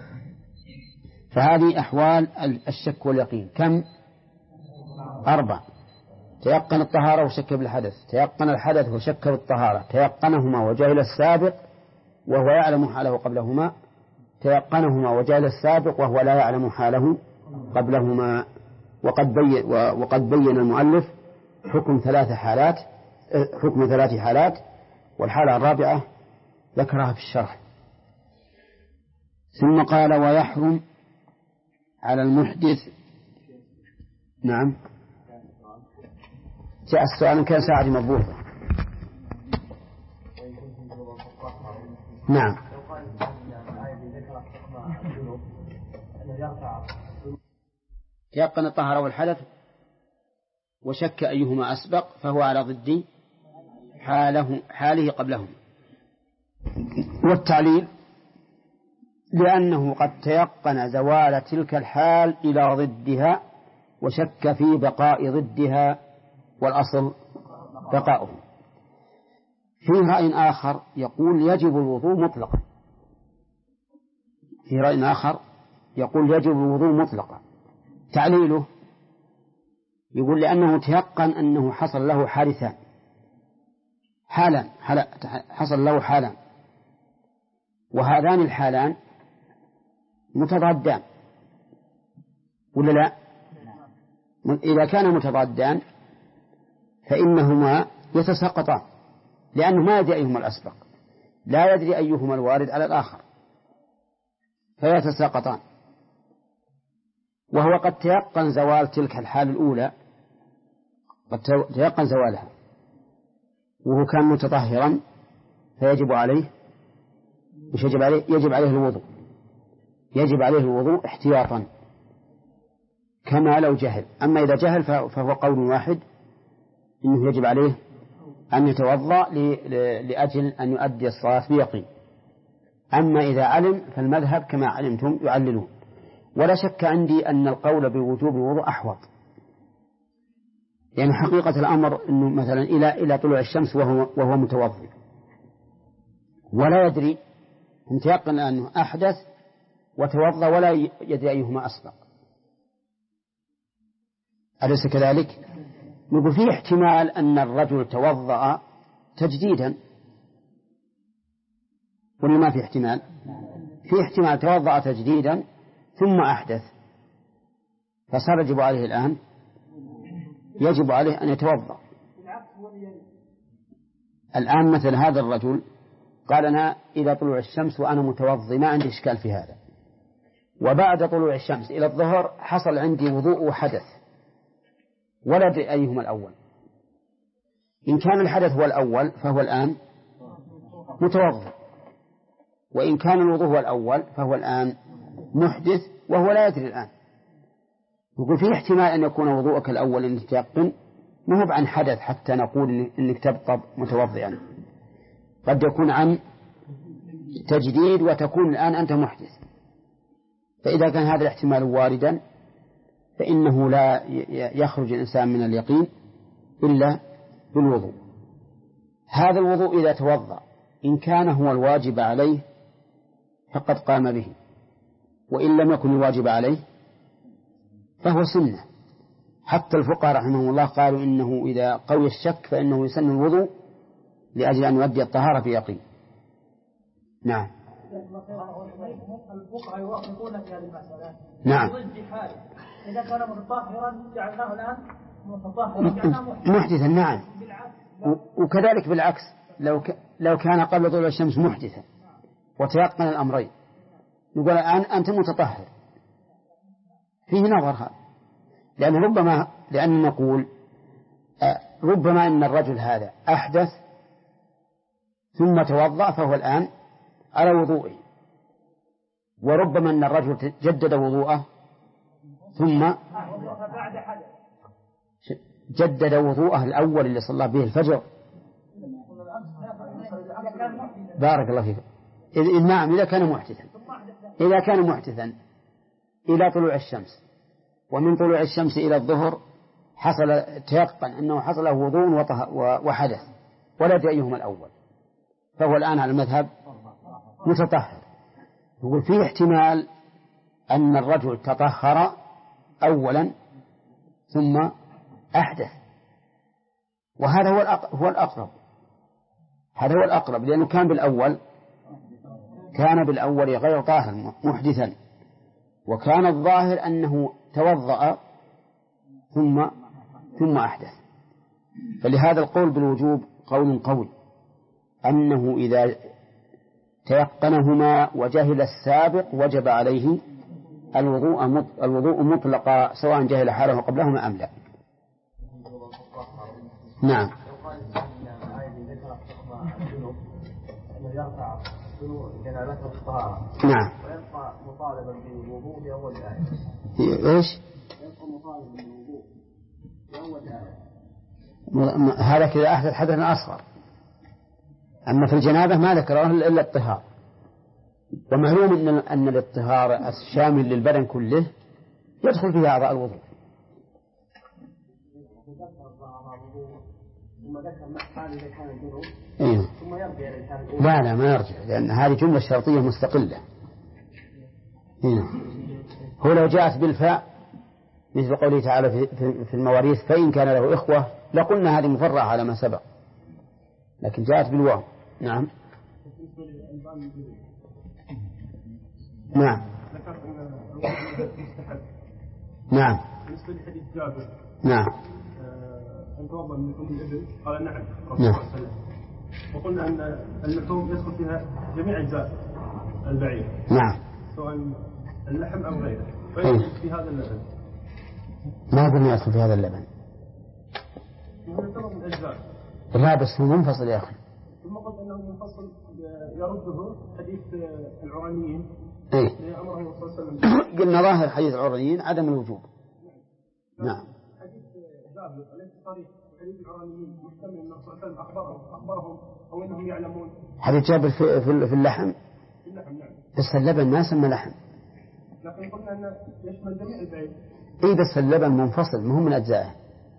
فهذه أحوال الشك واليقين كم؟ 4. تيقن الطهارة وشك بالحدث، تيقن الحدث وشك بالطهارة، تيقنهما وجهل السابق وهو يعلم حاله قبلهما، تيقنهما وجهل السابق وهو لا يعلم حاله قبلهما. وقد بين المؤلف حكم 3 حالات، والحالة الرابعة ذكرها في الشرح. ثم قال ويحرم على المحدث نعم. جاء السؤال كان ساعة مضبوطة. نعم. يقن الطهارة والحدث وشك أيهما أسبق فهو على ضد حاله قبلهم. والتعليل لأنه قد تيقن زوال تلك الحال إلى ضدها وشك في بقاء ضدها والأصل بقاؤه. في رأي آخر يقول يجب الوضوء مطلقا. في رأي آخر يقول يجب الوضوء مطلقا. تعليله يقول لأنه تيقن أنه حصل له حادثان حصل له حالان، وهذان الحالان متضادان ولا لا؟ إذا كان متضادان فإنهما يتساقطان، لأنه ما يدري أيهما الأسبق، لا يدري أيهما الوارد على الآخر فيتساقطان. وهو قد تيقن زوال تلك الحال الأولى، قد تيقن زوالها وهو كان متطهرا فيجب عليه مش يجب عليه يجب عليه الوضوء، يجب عليه الوضوء احتياطا كما لو جهل. أما إذا جهل فهو قول واحد إنه يجب عليه أن يتوضأ لأجل أن يؤدي الصلاة بيقين. أما إذا علم فالمذهب كما علمتم يعللون. ولا شك عندي أن القول بوجوب الوضوء أحوط، يعني حقيقة الأمر أنه مثلا إلى طلوع الشمس وهو متوضئ ولا يدري، متيقن أنه أحدث وتوضأ ولا يدري أيهما أسبق، أليس كذلك؟ نقول فيه احتمال أن الرجل توضأ تجديدا، ولا ما في احتمال؟ في احتمال توضأ تجديدا ثم أحدث فصار يجب عليه الآن يجب عليه أن يتوضأ. الآن مثل هذا الرجل قال أنا إلى طلوع الشمس وأنا متوضئ ما عندي إشكال في هذا، وبعد طلوع الشمس إلى الظهر حصل عندي وضوء وحدث ولا أدري أيهما الأول. إن كان الحدث هو الأول فهو الآن متوضئ، وإن كان الوضوء هو الأول فهو الآن محدث وهو لا يدري الآن. يقول فيه احتمال أن يكون وضوءك الأول إن تيقن ما هو عن حدث حتى نقول إنك تبقى متوضئا، قد يكون عن تجديد وتكون الآن أنت محدث. فإذا كان هذا الاحتمال واردا فإنه لا يخرج الإنسان من اليقين إلا بالوضوء. هذا الوضوء إذا توضأ إن كان هو الواجب عليه فقد قام به، وإن لم يكن الواجب عليه فهو سنة. حتى الفقهاء رحمهم الله قالوا إنه إذا قوي الشك فإنه يسن الوضوء لأجل أن يؤدي الطهارة في يقين. نعم. الفقهاء يوافقون في هذه المسألة. نعم. إذا كان متطهرا جعلناه الآن متطهرا جعلناه محدثا. نعم. وكذلك بالعكس لو كان قبل طلوع الشمس محدثا وتيقن الأمرين نقول الآن أنت متطهر، فيه نظر هذا، لأن نقول ربما أن الرجل هذا أحدث ثم توضأ فهو الآن على وضوءه، وربما أن الرجل جدد وضوءه ثم جدد وضوءه الأول اللي صلى به الفجر. بارك الله فيك. نعم. إذا كان محدثا إلى طلوع الشمس ومن طلوع الشمس إلى الظهر حصل تيقن أنه حصل وضوء وحدث ولا يدري أيهما الأول فهو الآن على المذهب متطهر. يقول فيه احتمال أن الرجل تطهر أولا ثم أحدث، وهذا هو الأقرب. هذا هو الأقرب لأنه كان بالأول غير طاهر محدثا، وكان الظاهر أنه توضأ ثم أحدث. فلهذا القول بالوجوب قول قوي أنه إذا تيقنهما وجهل السابق وجب عليه الوضوء مطلقا سواء جهل حاله قبلهما أم لا. نعم. نعم. ويبقى مطالبا بالوضوء بأول الآية. إيش؟ يبقى مطالبا بالوضوء بأول الآية. هذا كذا أحدث حدثا أصغر. أما في الجنابة ما ذكره إلا الطهار، ومعلوم أن الطهار الشامل للبدن كله يدخل فيه أعضاء الوضوء. إيه؟ لا ما يرجع، لأن هذه جملة شرطية مستقلة. إيه؟ هو لو جاءت بالفاء مثل قوله تعالى في المواريث فإن كان له إخوة لقلنا هذه مفرعة على ما سبق، لكن جاءت بالواو. نعم. نعم. نعم. بالنسبة لحديث جابر. نعم. أن توضأ من لحوم الإبل قال نعم. نعم. وقلنا أن اللحوم يدخل فيها جميع أجزاء البعير. نعم. سواء اللحم أو غيره. في هذا اللبن. ما قلنا يدخل في هذا اللبن. يعتبر من أجزاء. لا بس هو منفصل يا أخي. ثم قلت أنه منفصل يرده حديث العرانيين. إيه. لأمره صلى الله عليه وسلم. قلنا ظاهر حديث العرانيين عدم الوجوب. نعم. حديث جابر ليس صريح. حديث العرانيين محتمل أنه صلى الله عليه وسلم أخبرهم أو أنهم يعلمون. حديث جابر في اللحم. في اللحم نعم. بس اللبن ما سمى لحم. لكن قلنا أنه يشمل جميع البعير. إيه بس اللبن منفصل مهم من أجزائه.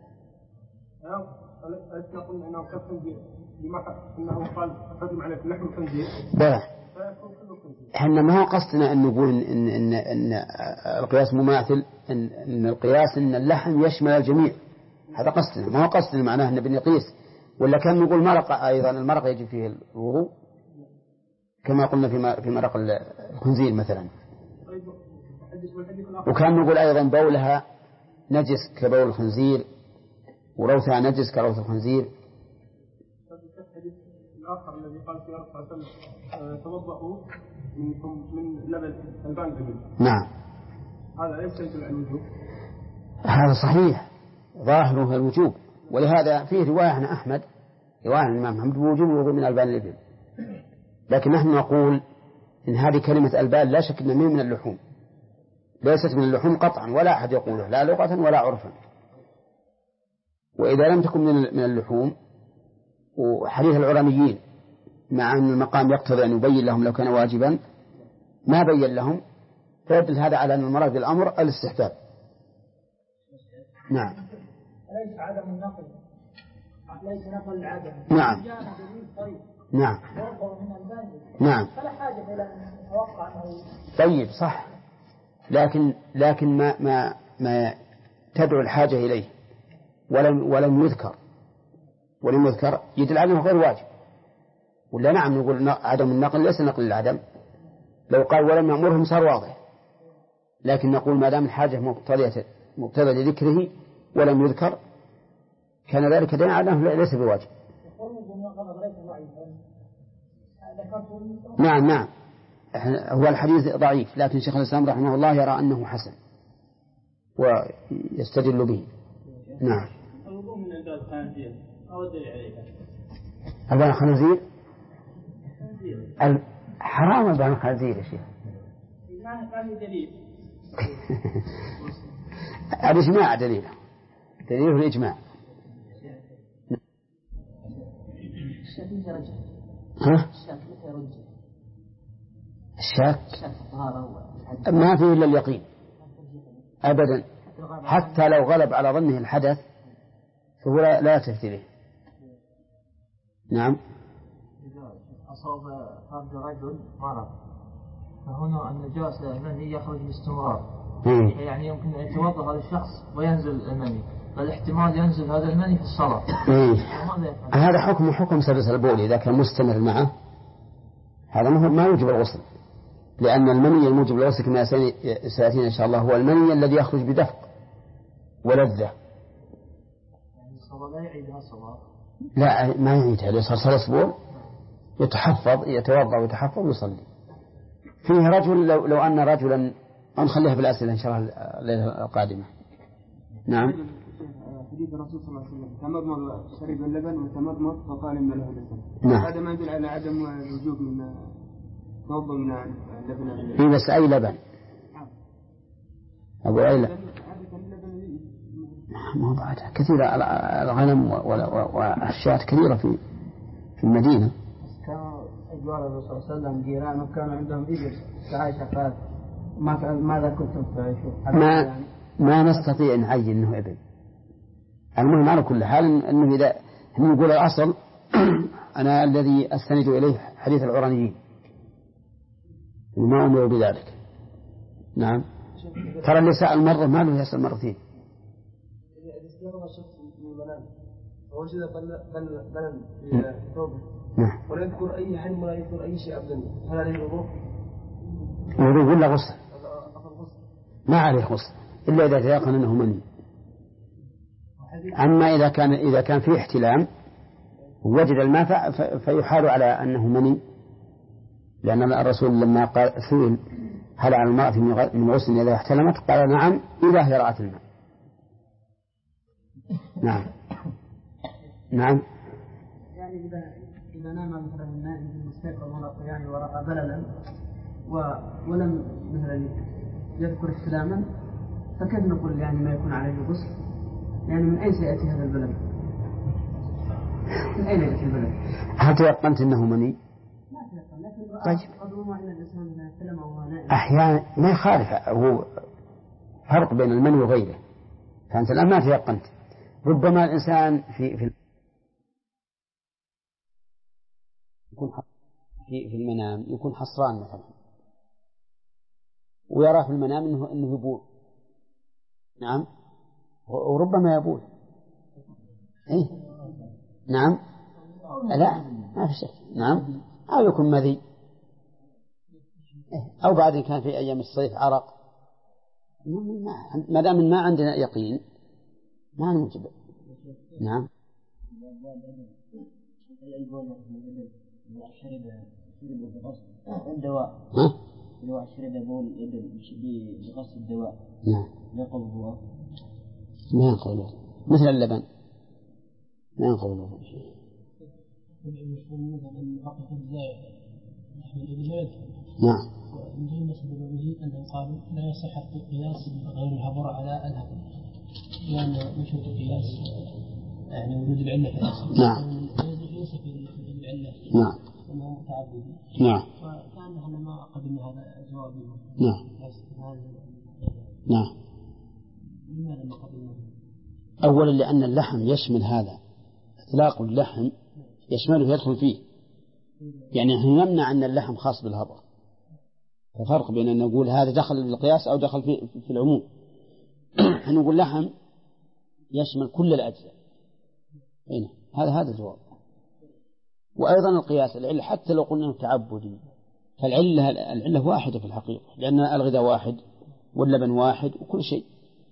ألسنا قلنا أنه كالخنزير أنه قال حرم عليك لحم الخنزير. بلى. إحنا ما هو قصدنا أن نقول إن القياس مماثل، إن القياس إن اللحم يشمل الجميع، هذا قصدنا، ما هو قصدنا معناه أن بنقيس، ولا كان نقول مرق أيضا المرق يجب فيه الوضوء كما قلنا في مرق الخنزير مثلا، وكان نقول أيضا بولها نجس كبول الخنزير وروثها نجس كروث الخنزير. الآخر الذي قال فيه صلى الله عليه وسلم توضأوا من لبن ألبان الإبل. نعم. هذا ليس يدل على الوجوب. هذا صحيح ظاهره الوجوب، ولهذا فيه رواية عن أحمد، رواية عن الإمام أحمد بوجوب الوضوء من ألبان الإبل، لكن نحن نقول إن هذه كلمة ألبان لا شك أنها من اللحوم، ليست من اللحوم قطعا ولا أحد يقوله لا لغة ولا عرفا. وإذا لم تكن من اللحوم، وحديث العرانيين مع أن المقام يقتضي أن يبين لهم لو كان واجبا ما بين لهم، فيدل هذا على أن المراد بالأمر الاستحباب. نعم. ليس عدم النقل، ليس نقل العدم. نعم. نعم. نعم. فلا حاجة إلى أن نتوقع أنه. طيب صح، لكن ما تدعو الحاجة إليه ولم يذكر يدل على أنه غير واجب. ولا نعم نقول عدم النقل ليس نقل العدم، لو قال ولم يأمرهم صار واضح، لكن نقول ما دام الحاجة مقتضية لذكره ولم يذكر كان ذلك دليل على أنه ليس بواجب. نعم هو الحديث ضعيف، لكن شيخ الإسلام رحمه الله يرى أنه حسن ويستدل به. نعم. الوضوء من ألبان الخنزير أو الدليل عليها؟ ألبان الخنزير حرام ألبان الخنزير يا شيخ. ما في دليل. الإجماع دليله الإجماع. ها؟ الشاك ما فيه إلا اليقين أبدا، حتى لو غلب على ظنه الحدث فهو لا تفتره. نعم. أصاب فرد رجل مرض، فهنا النجاسة المني يخرج باستمرار، يعني يمكن أن يتوضأ هذا الشخص وينزل المني، فالاحتمال ينزل هذا المني في الصلاة. هذا حكم سلس البول إذا كان مستمر معه، هذا ما يوجب الغسل، لأن المني الموجب للغسل كما سيأتينا إن شاء الله هو المني الذي يخرج بدفق ولذة. يعني الصلاة لا يعيدها الصلاة؟ لا ما يعيدها، لو صار سلس بول يتوضأ ويتحفظ ويصلي. فيه رجل لو أن رجلا ونخليها في الأسئلة إن شاء الله الليلة القادمة. نعم. حديث الرسول صلى الله عليه وسلم تمضمض شرب اللبن وتمضمض فقال إن له لبن. نعم. هذا ما يدل على عدم الوجوب من توضؤ من اللبن. إيه بس أي لبن؟ أقول أي لبن؟ ما هو بعدها كثيرة الغنم والشاة كثيرة في المدينة. كانوا أجوار الرسول صلى الله عليه وسلم جيرانه كانوا عندهم إبل. عائشة قالت ماذا كنتم تعيشون؟ ما نستطيع أن نعين أنه إبل. المهم على كل حال أنه إذا نقول الأصل أنا الذي أستند إليه حديث العرانيين وما أمروا بذلك. نعم. ترى اللي سأل مرة ما له يسأل مرتين. وجد بلن في ثوبه ولا يذكر أي حلم ولا يذكر أي شيء أبدا، هل عليه الوضوء؟ الوضوء ولا غسل؟ ما عليه غسل إلا إذا تيقن أنه مني. أما إذا كان فيه احتلام ووجد الماء فيحال على أنه مني، لأن الرسول لما قال سئل هل على المرأة من غسل إذا احتلمت قال نعم إذا هي رأت الماء. نعم. نعم. يعني إذا نام مثلا النائم في المستيقظ يعني ورأى بللا ولم مثلا يذكر احتلاما فكيف نقول يعني ما يكون عليه غسل؟ يعني من أين سيأتي هذا البلل؟ من أين يأتي البلل؟ هل تيقنت أنه مني؟ ما تيقن، لكن طيب. ربما أن الإنسان إذا احتلم وهو نائم أحيانا ما يخالف، هو فرق بين المني وغيره. فأنت الآن ما تيقنت، ربما الإنسان في يكون في المنام يكون حصران مثلا ويرى في المنام أنه يبول. نعم. وربما يبول. إيه؟ نعم. لا ما في شك. نعم. أو يكون مذي. إيه؟ أو بعد كان في أيام الصيف عرق. ما دام ما عندنا يقين ما نوجب. نعم. الدواء لو شرب بول بغسل الدواء نعم ينقض ما ينقض مثل اللبن ما ينقض نعم. أنهم قالوا لا يصح القياس غير الهبر على الهبر لأن مشروط القياس يعني وجود العلة في الأصل. نعم. ليس في العلة. نعم. أنه متعبد. نعم. وكان احنا ما قبلنا هذا الجواب. نعم. نعم. لماذا ما قبلنا؟ أولا لأن اللحم يشمل هذا، إطلاق اللحم يشمله يدخل فيه، يعني نحن نمنع أن اللحم خاص بالهبر. ففرق بين أن نقول هذا دخل بالقياس أو دخل في العموم. نقول لحم يشمل كل الأجزاء. هذا الجواب. وأيضا القياس العلة حتى لو قلنا تعبدي فالعلة واحدة في الحقيقة، لأن الغذاء واحد واللبن واحد وكل شيء.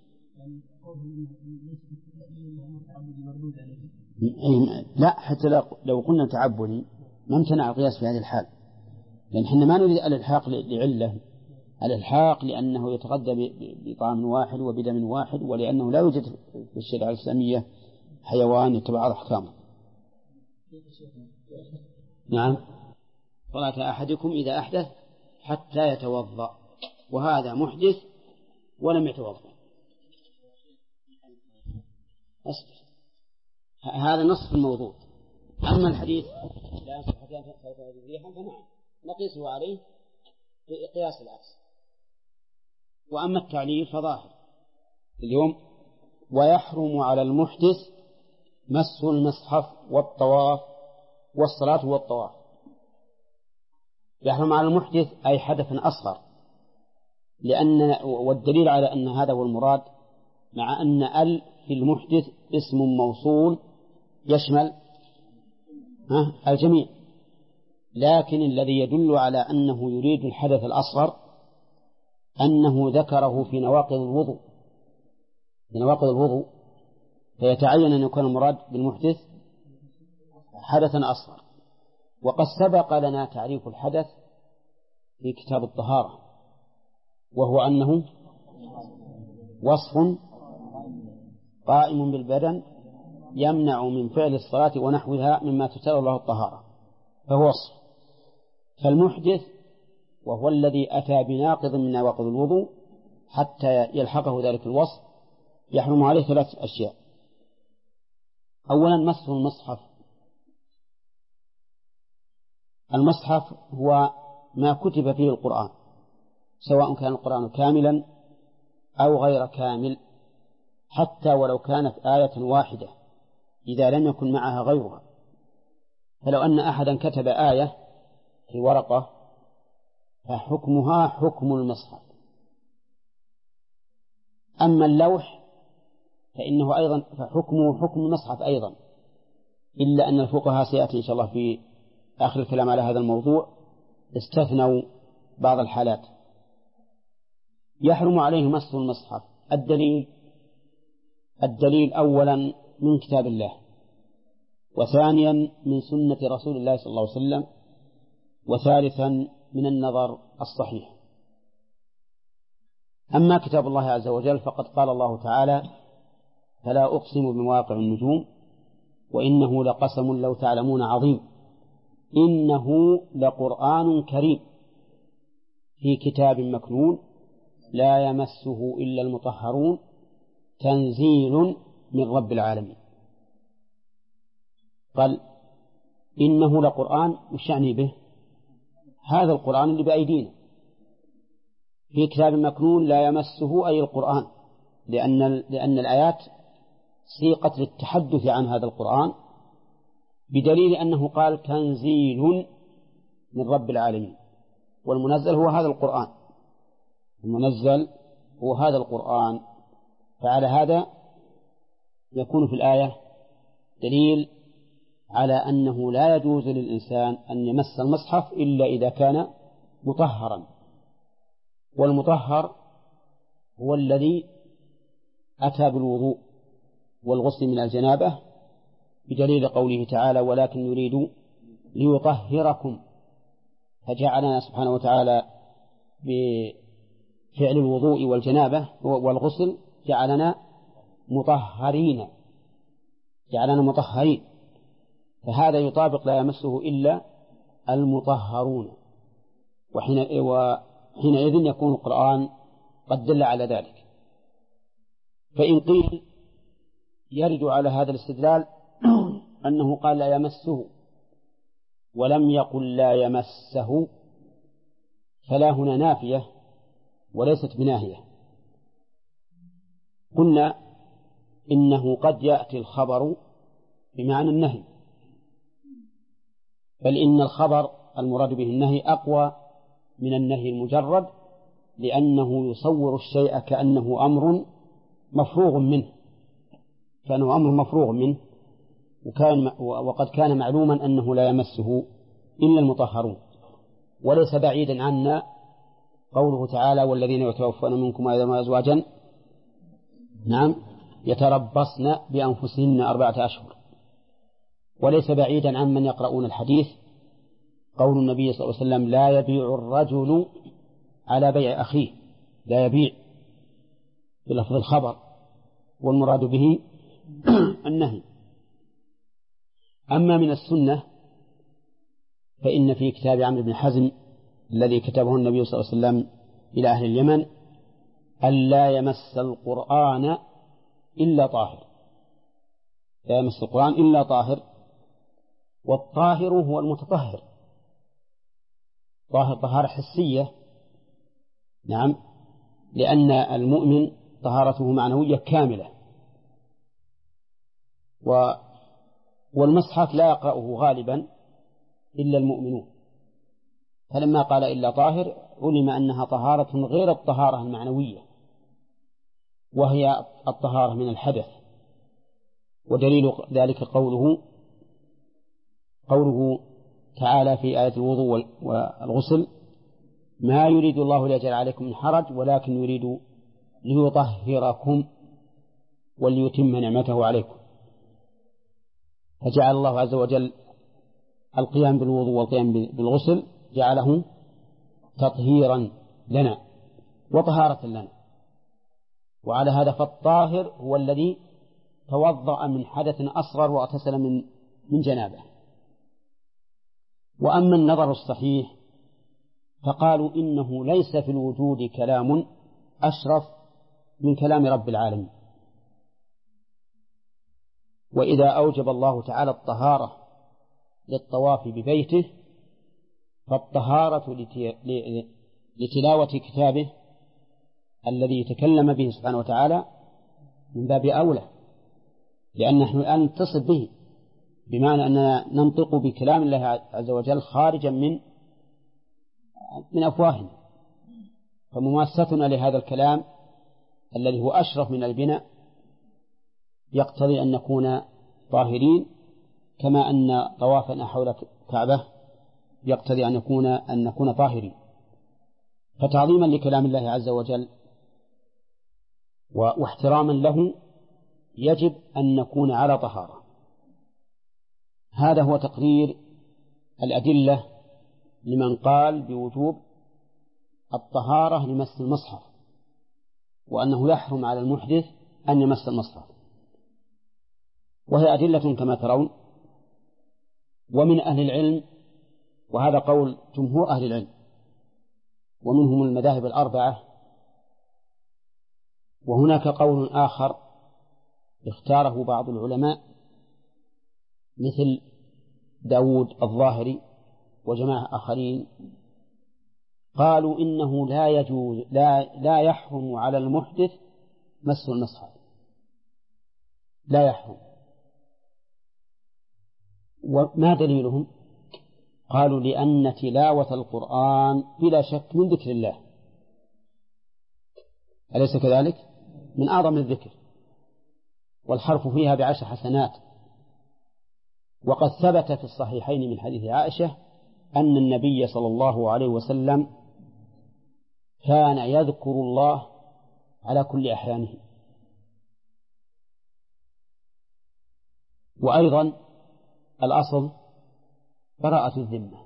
لا حتى لو قلنا تعبدي ما امتنع القياس في هذه الحال، لأن احنا ما نريد الإلحاق لعلة، الإلحاق لأنه يتغذى بطعام واحد وبدم واحد، ولأنه لا يوجد في الشريعة الإسلامية حيوان يتبع أحكامه. نعم. صلاة أحدكم إذا أحدث حتى يتوضأ، وهذا محدث ولم يتوضأ. أصبر. هذا نصف الموضوع. أما الحديث لا ينصح حتى ينفذ ريحا فنعم نقيسه عليه بقياس العكس. وأما التعليل فظاهر اليوم: ويحرم على المحدث مس المصحف والطواف والصلاة والطواف. يحرم على المحدث أي حدثا أصغر، والدليل على أن هذا هو المراد مع أن ال في المحدث اسم موصول يشمل الجميع، لكن الذي يدل على أنه يريد الحدث الأصغر أنه ذكره في نواقض الوضوء، فيتعين أن يكون المراد بالمحدث حدثا أصغر. وقد سبق لنا تعريف الحدث في كتاب الطهارة، وهو أنه وصف قائم بالبدن يمنع من فعل الصلاة ونحوها مما تسر له الطهارة، فهو وصف. فالمحدث وهو الذي أتى بناقض من نواقض الوضوء حتى يلحقه ذلك الوصف يحرم عليه 3 أشياء. أولا مسح المصحف. المصحف هو ما كتب فيه القرآن، سواء كان القرآن كاملا أو غير كامل، حتى ولو كانت آية واحدة إذا لم يكن معها غيرها. فلو أن أحدا كتب آية في ورقة فحكمها حكم المصحف. أما اللوح فإنه أيضا فحكمه حكم المصحف أيضا، إلا أن الفقهاء سيأتي إن شاء الله في آخر الكلام على هذا الموضوع استثنوا بعض الحالات. يحرم عليه مسح المصحف. الدليل أولا من كتاب الله، وثانيا من سنة رسول الله صلى الله عليه وسلم، وثالثا من النظر الصحيح. أما كتاب الله عز وجل فقد قال الله تعالى: فلا أقسم بمواقع النجوم وإنه لقسم لو تعلمون عظيم إنه لقرآن كريم في كتاب مكنون لا يمسه إلا المطهرون تنزيل من رب العالمين. قال إنه لقرآن، مش يعني به هذا القرآن اللي بأيدينا في كتاب مكنون لا يمسه أي القرآن، لأن الآيات سيقت للتحدث عن هذا القرآن، بدليل أنه قال تنزيل من رب العالمين، والمنزل هو هذا القرآن، المنزل هو هذا القرآن. فعلى هذا يكون في الآية دليل على أنه لا يجوز للإنسان أن يمس المصحف إلا إذا كان مطهرا، والمطهر هو الذي أتى بالوضوء والغسل من الجنابة، بدليل قوله تعالى: ولكن يريد ليطهركم، فجعلنا سبحانه وتعالى بفعل الوضوء والجنابة والغسل جعلنا مطهرين، فهذا يطابق لا يمسه إلا المطهرون، وحينئذ يكون القرآن قد دل على ذلك. فإن قيل يرد على هذا الاستدلال أنه قال لا يمسه ولم يقل لا يمسه، فلا هنا نافية وليست بناهية. قلنا إنه قد يأتي الخبر بمعنى النهي، بل إن الخبر المراد به النهي أقوى من النهي المجرد، لأنه يصور الشيء كأنه أمر مفروغ منه، وقد كان معلوما أنه لا يمسه إلا المطهرون. وليس بعيدا عنا قوله تعالى: والذين يتوفون منكم ويذرون أزواجا يتربصن بأنفسهن 4 أشهر. وليس بعيدا عن من يقرؤون الحديث قول النبي صلى الله عليه وسلم: لا يبيع الرجل على بيع أخيه، لا يبيع بلفظ الخبر، والمراد به النهي. أما من السنة فإن في كتاب عمرو بن حزم الذي كتبه النبي صلى الله عليه وسلم إلى أهل اليمن: ألا يمس القرآن إلا طاهر، لا يمس القرآن إلا طاهر، والطاهر هو المتطهر، طهارة حسية، نعم، لأن المؤمن طهارته معنوية كاملة. والمصحف لا يقرأه غالبا إلا المؤمنون، فلما قال إلا طاهر علم أنها طهارة غير الطهارة المعنوية، وهي الطهارة من الحدث. ودليل ذلك قوله تعالى في آية الوضوء والغسل: ما يريد الله ليجعل عليكم من حرج ولكن يريد ليطهركم وليتم نعمته عليكم. فجعل الله عز وجل القيام بالوضوء والقيام بالغسل جعله تطهيرا لنا، وطهارة لنا. وعلى هذا فالطاهر هو الذي توضأ من حدث أصغر واغتسل من جنابه. وأما النظر الصحيح فقالوا إنه ليس في الوجود كلام أشرف من كلام رب العالمين. وإذا أوجب الله تعالى الطهارة للطواف ببيته فالطهارة لتلاوة كتابه الذي تكلم به سبحانه وتعالى من باب أولى، لأن نحن الآن نتصل به، بمعنى أننا ننطق بكلام الله عز وجل خارجا من أفواهنا، فمماستنا لهذا الكلام الذي هو أشرف من البناء يقتضي أن نكون طاهرين، كما أن طوافنا حول الكعبة يقتضي أن نكون طاهرين. فتعظيما لكلام الله عز وجل واحتراما له يجب أن نكون على طهارة. هذا هو تقرير الأدلة لمن قال بوجوب الطهارة لمس المصحف، وأنه يحرم على المحدث أن يمس المصحف، وهي أدلة كما ترون. ومن أهل العلم، وهذا قول جمهور أهل العلم ومنهم المذاهب الأربعة، وهناك قول آخر اختاره بعض العلماء مثل داود الظاهري وجماعة آخرين، قالوا إنه لا يجوز لا يحرم على المحدث مس المصحف، لا يحرم. وما دليلهم؟ قالوا لأن تلاوة القرآن بلا شك من ذكر الله، أليس كذلك؟ من أعظم الذكر، والحرف فيها ب10 حسنات. وقد ثبت في الصحيحين من حديث عائشة أن النبي صلى الله عليه وسلم كان يذكر الله على كل أحيانه. وأيضا الأصل براءة الذمة،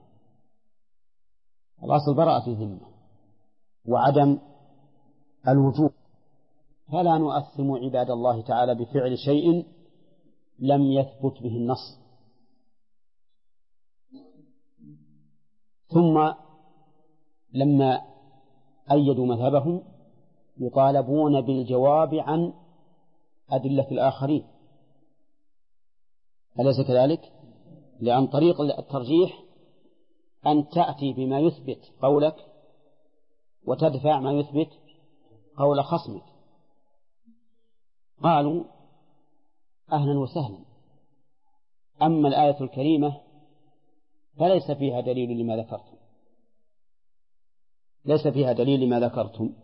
الأصل براءة الذمة وعدم الوجوب، فلا نؤثم عباد الله تعالى بفعل شيء لم يثبت به النص. ثم لما أيدوا مذهبهم يطالبون بالجواب عن أدلة الآخرين، أليس كذلك؟ لأن طريق الترجيح أن تأتي بما يثبت قولك وتدفع ما يثبت قول خصمك. قالوا أهلا وسهلا، أما الآية الكريمة فليس فيها دليل لما ذكرتم، ليس فيها دليل لما ذكرتم،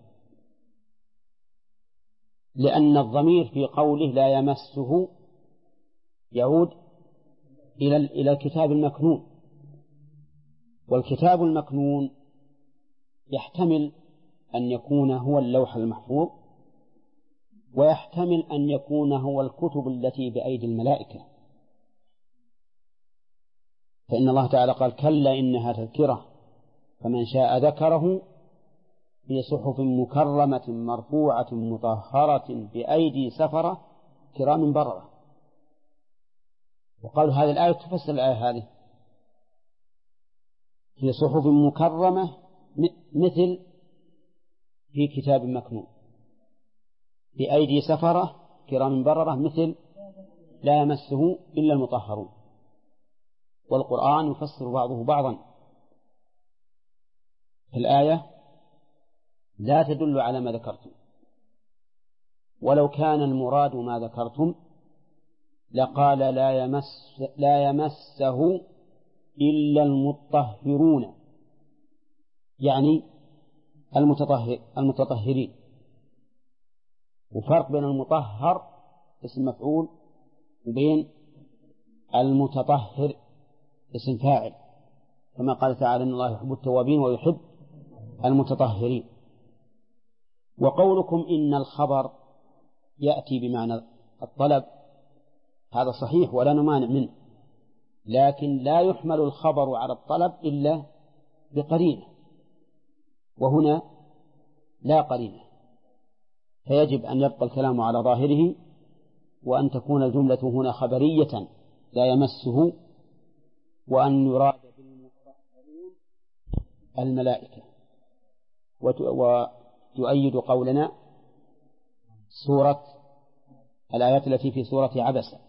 لأن الضمير في قوله لا يمسه يعود إلى الكتاب المكنون، والكتاب المكنون يحتمل أن يكون هو اللوح المحفوظ، ويحتمل أن يكون هو الكتب التي بأيدي الملائكة، فإن الله تعالى قال كلا إنها تذكرة فمن شاء ذكره في صحف مكرمة مرفوعة مطهرة بأيدي سفرة كرام بررة. وقالوا هذه الآية تفسر الآية هذه في صحف مكرمة مثل في كتاب مكنون، بأيدي سفرة كرام بررة مثل لا يمسه إلا المطهرون. والقرآن يفسر بعضه بعضا، الآية لا تدل على ما ذكرتم، ولو كان المراد ما ذكرتم لقال لا يمسه إلا المطهرون، يعني المتطهرين. وفرق بين المطهر اسم مفعول وبين المتطهر اسم فاعل، كما قال تعالى إن الله يحب التوابين ويحب المتطهرين. وقولكم إن الخبر يأتي بمعنى الطلب هذا صحيح ولا نمانع منه، لكن لا يحمل الخبر على الطلب إلا بقرينة، وهنا لا قرينة، فيجب أن يبقى الكلام على ظاهره، وأن تكون الجملة هنا خبرية لا يمسه، وأن يراد بالمطهرون الملائكة. ويؤيد قولنا سورة الآيات التي في سورة عبسة.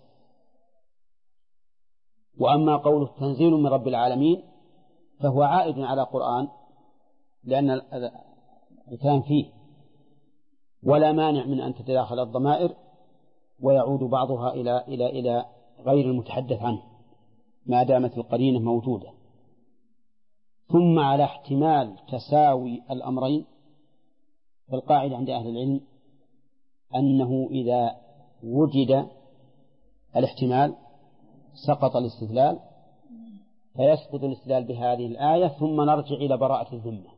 وأما قوله تنزيل من رب العالمين فهو عائد على قرآن، لأن الكلام فيه، ولا مانع من أن تتداخل الضمائر ويعود بعضها إلى غير المتحدث عنه ما دامت القرينة موجودة. ثم على احتمال تساوي الأمرين، فالقاعدة عند أهل العلم أنه إذا وجد الاحتمال سقط الاستدلال، فيسقط الاستدلال بهذه الآية، ثم نرجع إلى براءة الذمة.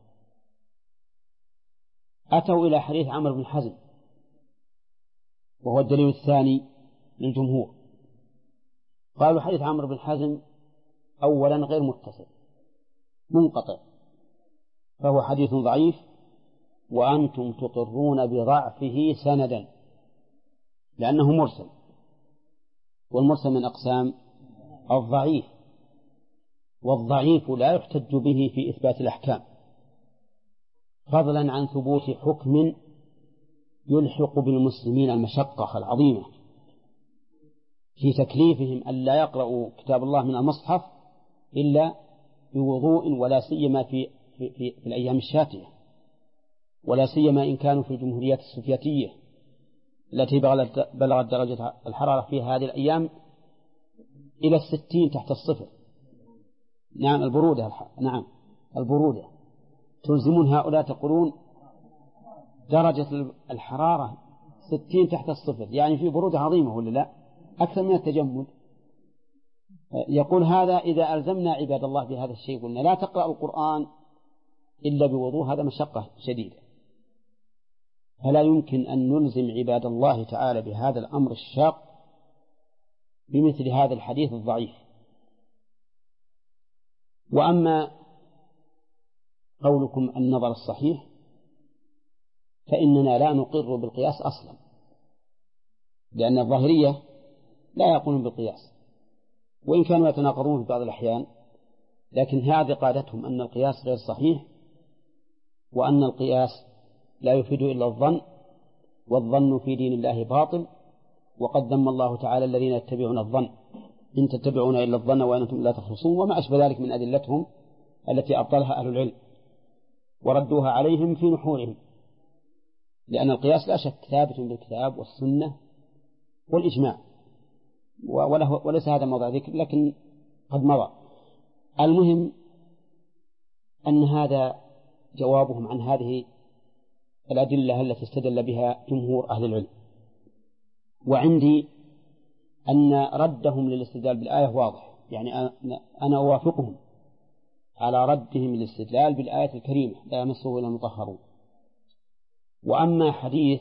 أتوا إلى حديث عمرو بن حزم وهو الدليل الثاني للجمهور. قالوا حديث عمرو بن حزم أولا غير متصل، منقطع، فهو حديث ضعيف، وأنتم تقرون بضعفه سندا لأنه مرسل، والمرسل من أقسام الضعيف، والضعيف لا يحتج به في إثبات الأحكام، فضلا عن ثبوت حكم يلحق بالمسلمين المشقة العظيمة في تكليفهم أن لا يقرأوا كتاب الله من المصحف إلا بوضوء، ولا سيما في الأيام الشاتية، ولا سيما إن كانوا في الجمهوريات السوفيتية التي بلغت درجة الحرارة في هذه الأيام إلى 60 تحت الصفر. نعم البرودة تلزمون هؤلاء تقولون درجة الحرارة 60 تحت الصفر، يعني في برودة عظيمة ولا لا؟ أكثر من التجمد. يقول هذا إذا ألزمنا عباد الله بهذا الشيء قلنا لا تقرأ القرآن إلا بوضوء، هذا مشقة شديدة، فلا يمكن أن نلزم عباد الله تعالى بهذا الأمر الشاق بمثل هذا الحديث الضعيف. وأما قولكم النظر الصحيح فإننا لا نقر بالقياس أصلا، لأن الظاهرية لا يقولون بالقياس، وإن كانوا يتناقضون في بعض الأحيان، لكن هذه قاعدتهم أن القياس غير صحيح، وأن القياس لا يفيد إلا الظن، والظن في دين الله باطل، وقد ذم الله تعالى الذين يتبعون الظن إن تتبعون إلا الظن وأنتم لا تخرصون، وما أشبه ذلك من أدلتهم التي أبطلها أهل العلم وردوها عليهم في نحورهم، لأن القياس لا شك ثابت بالكتاب والسنة والإجماع، وليس هذا موضع ذكر لكن قد مضى. المهم أن هذا جوابهم عن هذه الأدلة التي استدل بها جمهور أهل العلم. وعندي أن ردهم للاستدلال بالآية واضح، يعني أنا أوافقهم على ردهم للاستدلال بالآية الكريمة لا يمسه إلا المطهرون. وأما حديث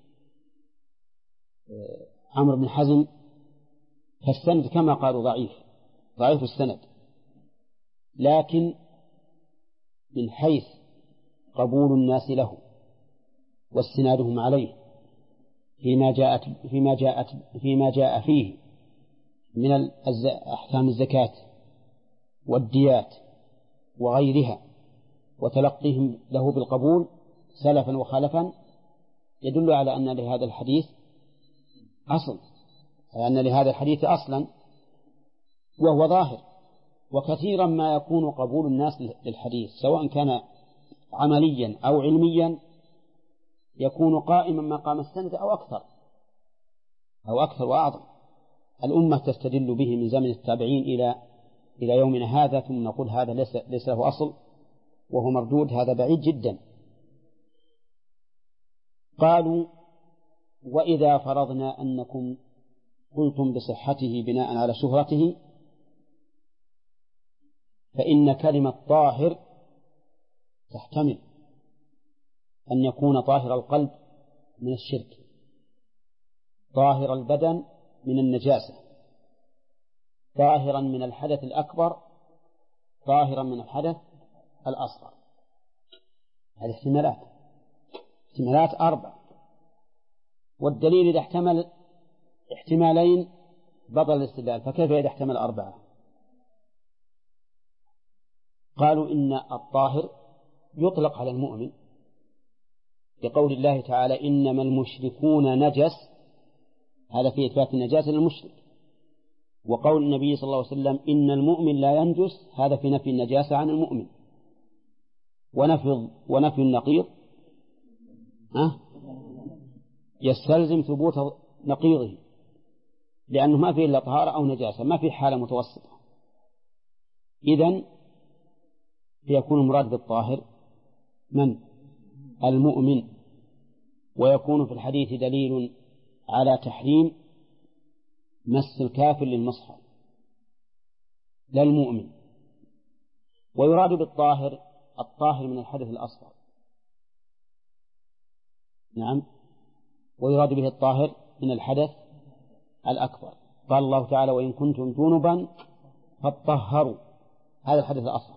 عمرو بن حزم فالسند كما قالوا ضعيف السند، لكن من حيث قبول الناس له واستنادهم عليه فيما جاء فيه من أحكام الزكاة والديات وغيرها، وتلقيهم له بالقبول سلفا وخلفا، يدل على أن لهذا الحديث أصلا وهو ظاهر. وكثيرا ما يكون قبول الناس للحديث سواء كان عمليا أو علميا يكون قائما مقام السند أو أكثر وأعظم. الأمة تستدل به من زمن التابعين إلى يومنا هذا، ثم نقول هذا ليس له أصل وهو مردود، هذا بعيد جدا. قالوا وإذا فرضنا أنكم قلتم بصحته بناء على شهرته فإن كلمة طاهر تحتمل أن يكون طاهر القلب من الشرك، طاهر البدن من النجاسة، طاهرا من الحدث الأكبر، طاهرا من الحدث الأصغر. هذه احتمالات، احتمالات 4، والدليل إذا احتمل احتمالين بطل الاستدلال، فكيف إذا احتمل 4؟ قالوا إن الطاهر يطلق على المؤمن لقول الله تعالى إنما المشركون نجس، هذا في إثبات النجاسة للمشرك، وقول النبي صلى الله عليه وسلم إن المؤمن لا ينجس، هذا في نفي النجاسة عن المؤمن، ونفي النقيض يستلزم ثبوت نقيضه، لأنه ما فيه إلا طهارة أو نجاسة، ما فيه حالة متوسطة. إذن يكون المراد بالطاهر من؟ المؤمن، ويكون في الحديث دليل على تحريم مس الكافر للمصحف لا المؤمن. ويراد بالطاهر الطاهر من الحدث الأصغر، نعم، ويراد به الطاهر من الحدث الأكبر. قال الله تعالى وإن كنتم جنبا فاطهروا، هذا الحدث الأصغر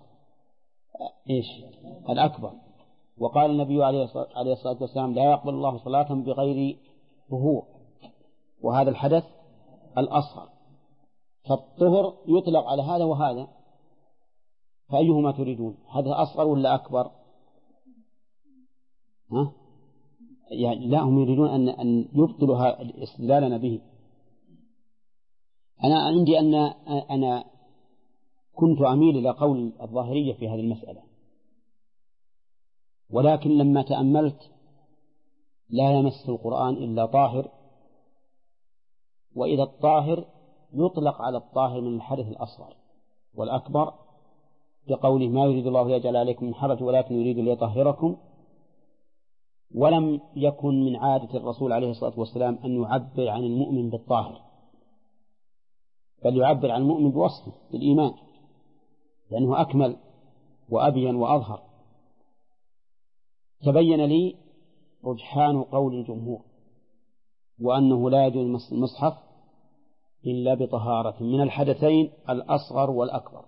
الأكبر. وقال النبي عليه الصلاة والسلام لا يقبل الله صلاة بغير طهور، وهذا الحدث الأصغر. فالطهر يطلق على هذا وهذا، فأيهما تريدون؟ هذا أصغر ولا أكبر؟ يعني لا، هم يريدون أن يبطلوا استدلالنا به. أنا عندي أنا كنت أميل إلى قول الظاهرية في هذه المسألة، ولكن لما تأملت لا يمس القرآن إلا طاهر، وإذا الطاهر يطلق على الطاهر من الحدث الأصغر والأكبر بقوله ما يريد الله ليجعل عليكم من حرج ولكن يريد ليطهركم. ولم يكن من عادة الرسول عليه الصلاة والسلام أن يعبر عن المؤمن بالطاهر، بل يعبر عن المؤمن بوصفه بالإيمان، لأنه أكمل وأبين وأظهر. تبين لي رجحان قول الجمهور، وأنه لا يجوز مس المصحف إلا بطهارة من الحدثين الأصغر والأكبر.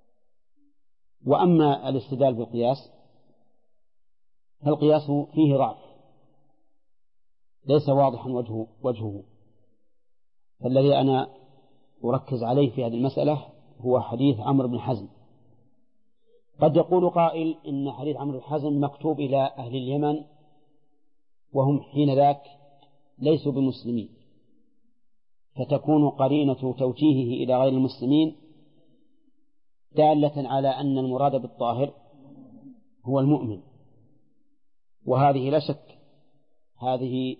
وأما الاستدلال بالقياس فالقياس فيه ضعف ليس واضحا وجهه، فالذي أنا أركز عليه في هذه المسألة هو حديث عمرو بن حزم. قد يقول قائل إن حديث عمرو بن حزم مكتوب إلى أهل اليمن وهم حين ذاك ليسوا بمسلمين، فتكون قرينة توجيهه إلى غير المسلمين دالة على أن المراد بالطاهر هو المؤمن، وهذه لا شك هذه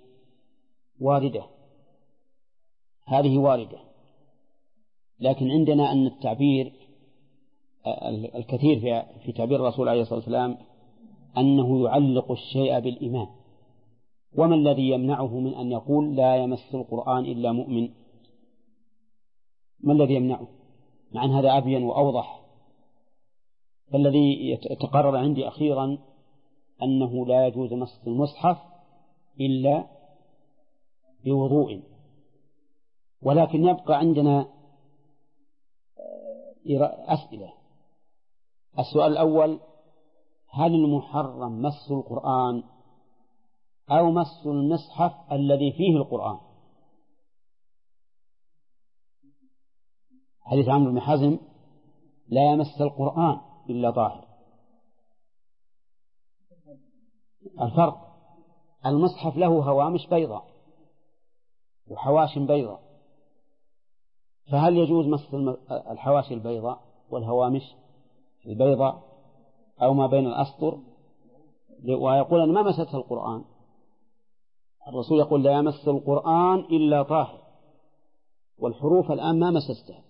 واردة. لكن عندنا أن التعبير الكثير في تعبير الرسول عليه الصلاة والسلام أنه يعلق الشيء بالإيمان، وما الذي يمنعه من أن يقول لا يمس القرآن إلا مؤمن؟ ما الذي يمنعه؟ مع أن هذا أبين وأوضح. فالذي يتقرر عندي أخيرا أنه لا يجوز مس المصحف إلا بوضوء. ولكن يبقى عندنا أسئلة. السؤال الأول: هل المحرم مس القرآن أو مس المصحف الذي فيه القرآن؟ حديث عمرو بن حزم لا يمس القرآن إلا طاهر. الفرق: المصحف له هوامش بيضاء وحواشم بيضاء، فهل يجوز مس الحواشي البيضاء والهوامش البيضاء أو ما بين الأسطر؟ ويقول أن ما مسته القرآن. الرسول يقول لا يمس القرآن إلا طاهر، والحروف الآن ما مسستها.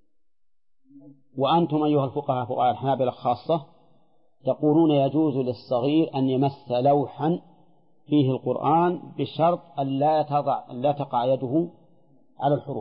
وأنتم أيها الفقهاء فقهاء الحنابلة خاصة تقولون يجوز للصغير أن يمس لوحا فيه القرآن بشرط أن لا تقع يده على الحروف،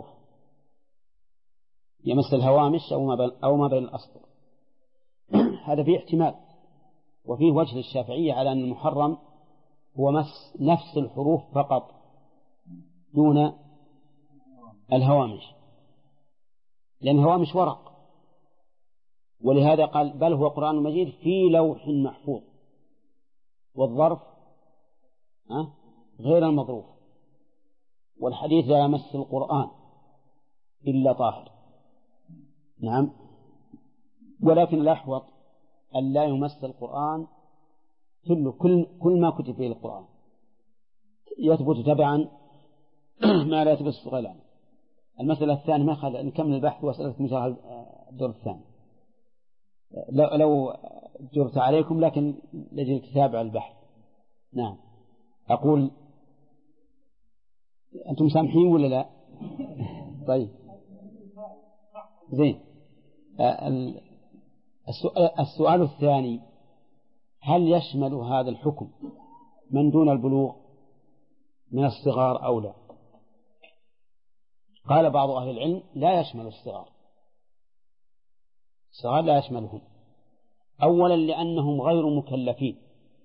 يمس الهوامش أو ما بين الأسطر. هذا فيه احتمال، وفيه وجه للشافعية على أن المحرم هو مس نفس الحروف فقط دون الهوامش، لأن الهوامش ورق، ولهذا قال بل هو قرآن مجيد في لوح محفوظ، والظرف غير المظروف. والحديث لا يمس القرآن إلا طاهر. نعم. ولكن الأحوط أن لا يمس القرآن كل ما كتب فيه القرآن يثبت تبعا ما لا يثبت الصغيران. المسألة الثانية ما خلى نكمل البحث وأسألة مثال الدور الثاني لو جرت عليكم، لكن لجل تتابع البحث. نعم. أقول أنتم سامحين ولا لا؟ طيب زين. السؤال الثاني: هل يشمل هذا الحكم من دون البلوغ من الصغار أو لا؟ قال بعض أهل العلم لا يشمل الصغار لا يشملهم. أولا لأنهم غير مكلفين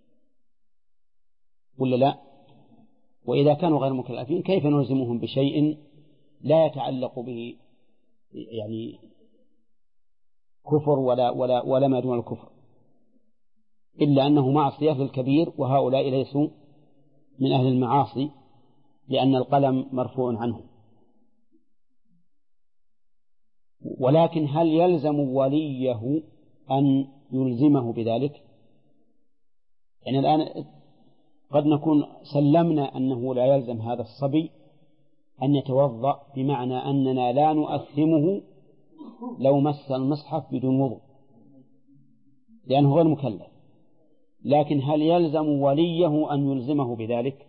ولا لا؟ وإذا كانوا غير مكلفين كيف نلزمهم بشيء لا يتعلق به يعني كفر ولا ما دون الكفر، إلا أنه معصية للكبير، وهؤلاء ليسوا من أهل المعاصي لأن القلم مرفوع عنهم. ولكن هل يلزم وليه أن يلزمه بذلك؟ يعني الآن قد نكون سلمنا أنه لا يلزم هذا الصبي أن يتوضأ، بمعنى أننا لا نؤثمه لو مس المصحف بدون وضوء لأنه غير مكلف. لكن هل يلزم وليه أن يلزمه بذلك؟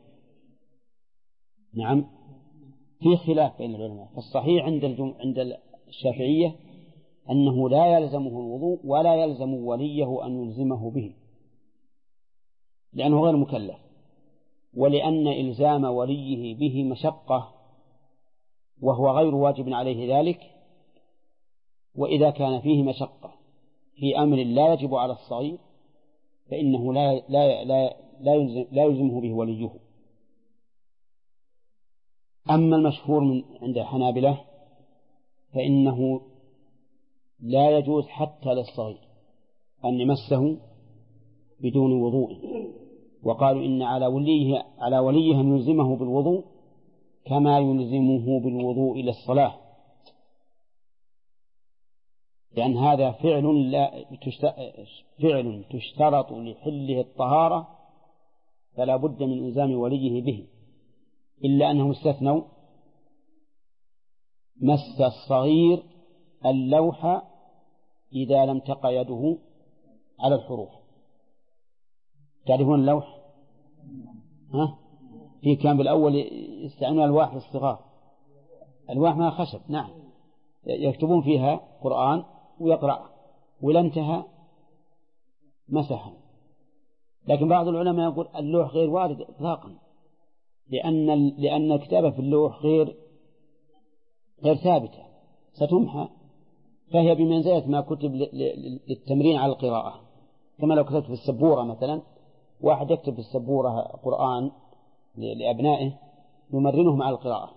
نعم، في خلاف بين العلماء. فالصحيح عند الشافعية أنه لا يلزمه الوضوء ولا يلزم وليه أن يلزمه به لأنه غير مكلف، ولأن إلزام وليه به مشقة وهو غير واجب عليه ذلك. وإذا كان فيه مشقة في أمر لا يجب على الصغير فإنه لا يلزمه به وليه. أما المشهور عند الحنابلة فإنه لا يجوز حتى للصغير أن يمسه بدون وضوء، وقالوا إن على وليه أن يلزمه بالوضوء كما يلزمه بالوضوء إلى الصلاة، لأن هذا فعل تشترط لحله الطهارة فلا بد من إلزام وليه به، إلا أنهم استثنوا مس الصغير اللوح إذا لم تقع يده على الحروف. تعرفون اللوح؟ في كان بالأول يستعملون الواح للصغار، الواح ما خشب، نعم، يكتبون فيها قرآن ويقرأ، وإذا انتهى مسحا. لكن بعض العلماء يقول اللوح غير وارد إطلاقا، لأن الكتابة في اللوح غير ثابتة، ستمحى، فهي بمنزلة ما كتب للتمرين على القراءة. كما لو كتبت في السبورة مثلا، واحد يكتب في السبورة قرآن لأبنائه يمرنهم على القراءة،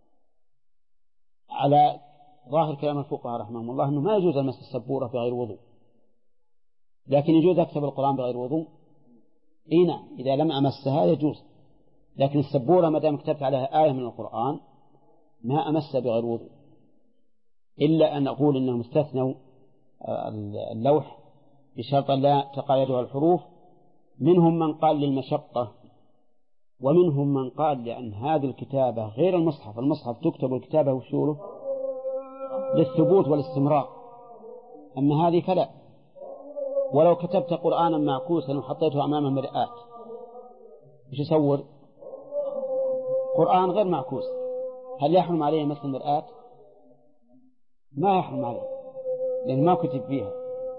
على ظاهر كلام الفقهاء رحمهم الله أنه ما يجوز المس السبورة بغير وضوء، لكن يجوز أكتب القرآن بغير وضوء. نعم، إذا لم أمسها يجوز، لكن السبورة ما دام كتبت عليها آية من القرآن ما أمس بغير وضوء، إلا أن أقول إنهم استثنوا اللوح بشرط لا تقايدها الحروف. منهم من قال للمشقة، ومنهم من قال لأن هذه الكتابة غير المصحف تكتب الكتابة وشوله للثبوت والاستمرار، أما هذه فلا. ولو كتبت قرآنا معكوسا وحطيته أمام المرآة إيش يصور؟ قرآن غير معكوس، هل يحرم عليه مثل المرآة؟ ما يحرم عليه لأن ما كتب فيها.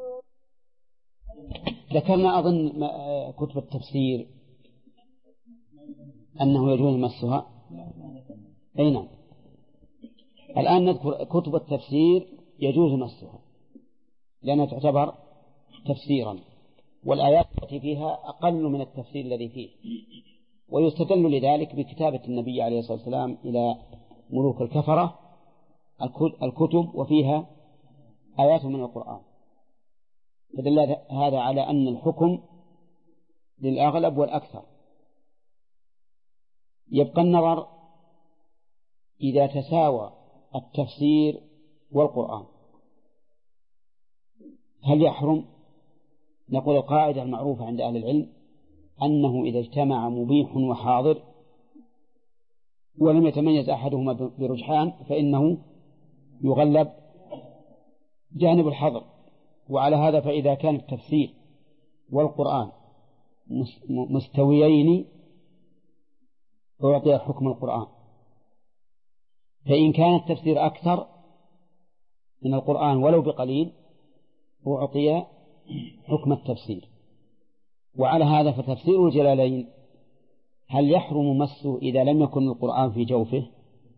ذكرنا أظن كتب التفسير أنه يجوز مسها. نعم، الآن نذكر كتب التفسير يجوز مسها لأنها تعتبر تفسيرا، والآيات التي فيها أقل من التفسير الذي فيه. ويستدل لذلك بكتابة النبي عليه الصلاة والسلام إلى ملوك الكفرة الكتب وفيها آيات من القرآن، فدل هذا على أن الحكم للأغلب والأكثر، يبقى النظر إذا تساوى التفسير والقرآن هل يحرم؟ نقول القاعدة المعروفة عند أهل العلم أنه إذا اجتمع مبيح وحاضر ولم يتميز أحدهما برجحان فإنه يغلب جانب الحظر. وعلى هذا فإذا كان التفسير والقرآن مستويين أعطي حكم القرآن، فإن كان التفسير أكثر من القرآن ولو بقليل أعطي حكم التفسير. وعلى هذا فتفسير الجلالين هل يحرم مسه إذا لم يكن القرآن في جوفه؟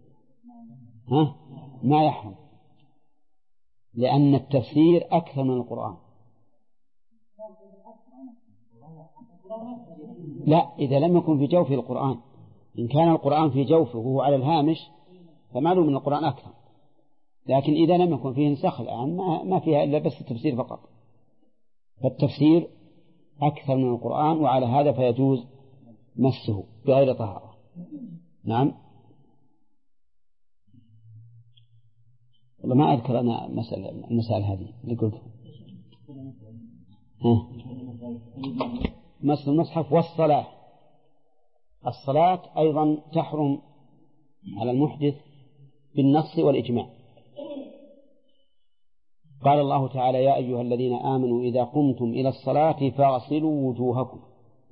ما يحرم، لأن التفسير أكثر من القرآن. لا، إذا لم يكن في جوفه القرآن. إن كان القرآن في جوفه وهو على الهامش فمعلوم من القرآن أكثر، لكن إذا لم يكن فيه نسخ الآن ما فيها إلا بس التفسير فقط، فالتفسير أكثر من القرآن، وعلى هذا فيجوز مسه بغير طهارة. نعم. والله ما أذكر أنا المسألة هذه اللي قلتها. مس المصحف والصلاة. الصلاة أيضا تحرم على المحدث بالنص والإجماع. قال الله تعالى: يا أيها الذين آمنوا إذا قمتم إلى الصلاة فاغسلوا وجوهكم.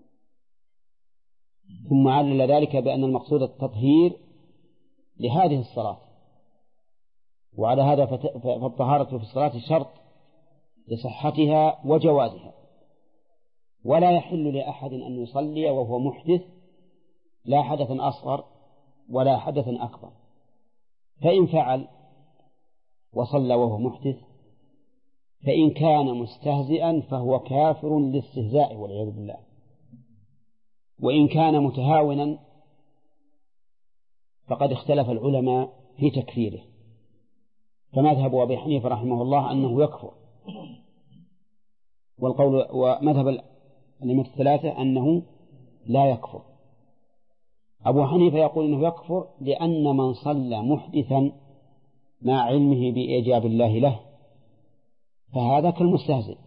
ثم علل ذلك بأن المقصود التطهير لهذه الصلاة، وعلى هذا فالطهارة في الصلاة شرط لصحتها وجوازها، ولا يحل لأحد أن يصلي وهو محدث، لا حدث أصغر ولا حدث أكبر. فإن فعل وصلى وهو محدث فإن كان مستهزئا فهو كافر للاستهزاء والعياذ بالله، وإن كان متهاونا فقد اختلف العلماء في تكفيره، فمذهب أبي حنيفة رحمه الله أنه يكفر، ومذهب الأئمة الثلاثة أنه لا يكفر. أبو حنيفة يقول أنه يكفر لأن من صلى محدثا مع علمه بإيجاب الله له فهذا كالمستهزئ،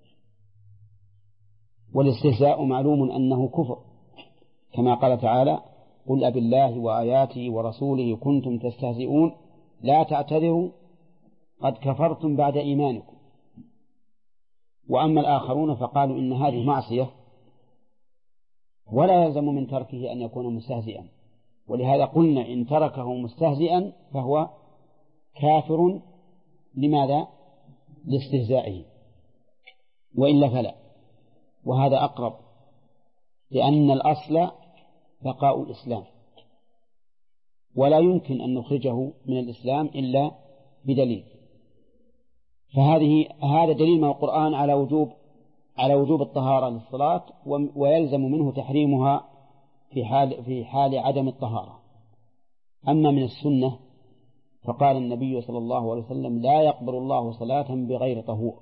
والاستهزاء معلوم أنه كفر، كما قال تعالى: قل أبي الله وآياته ورسوله كنتم تستهزئون لا تعتذروا قد كفرتم بعد إيمانكم. وأما الآخرون فقالوا إن هذه معصية ولا يلزم من تركه أن يكون مستهزئا، ولهذا قلنا إن تركه مستهزئا فهو كافر. لماذا؟ لاستهزائه، وإلا فلا. وهذا أقرب، لأن الأصل بقاء الإسلام، ولا يمكن أن نخرجه من الإسلام إلا بدليل. هذا دليل من القرآن على وجوب الطهارة للصلاة، ويلزم منه تحريمها في حال عدم الطهارة. أما من السنة فقال النبي صلى الله عليه وسلم: لا يقبل الله صلاة بغير طهور،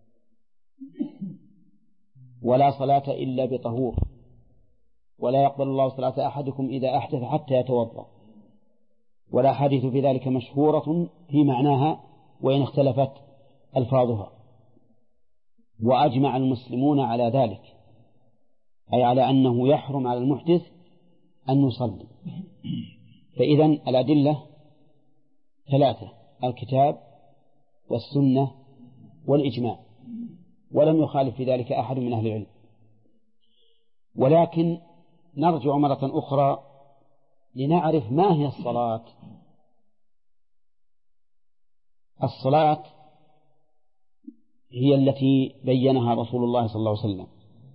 ولا صلاة إلا بطهور، ولا يقبل الله صلاة أحدكم إذا أحدث حتى يتوضأ. ولا حديث في ذلك مشهورة في معناها وإن اختلفت ألفاظها. وأجمع المسلمون على ذلك، أي على أنه يحرم على المحدث أن يصلي. فإذن الأدلة ثلاثة: الكتاب والسنة والإجماع، ولم يخالف في ذلك أحد من أهل العلم. ولكن نرجع مرة أخرى لنعرف ما هي الصلاة. الصلاة هي التي بينها رسول الله صلى الله عليه وسلم،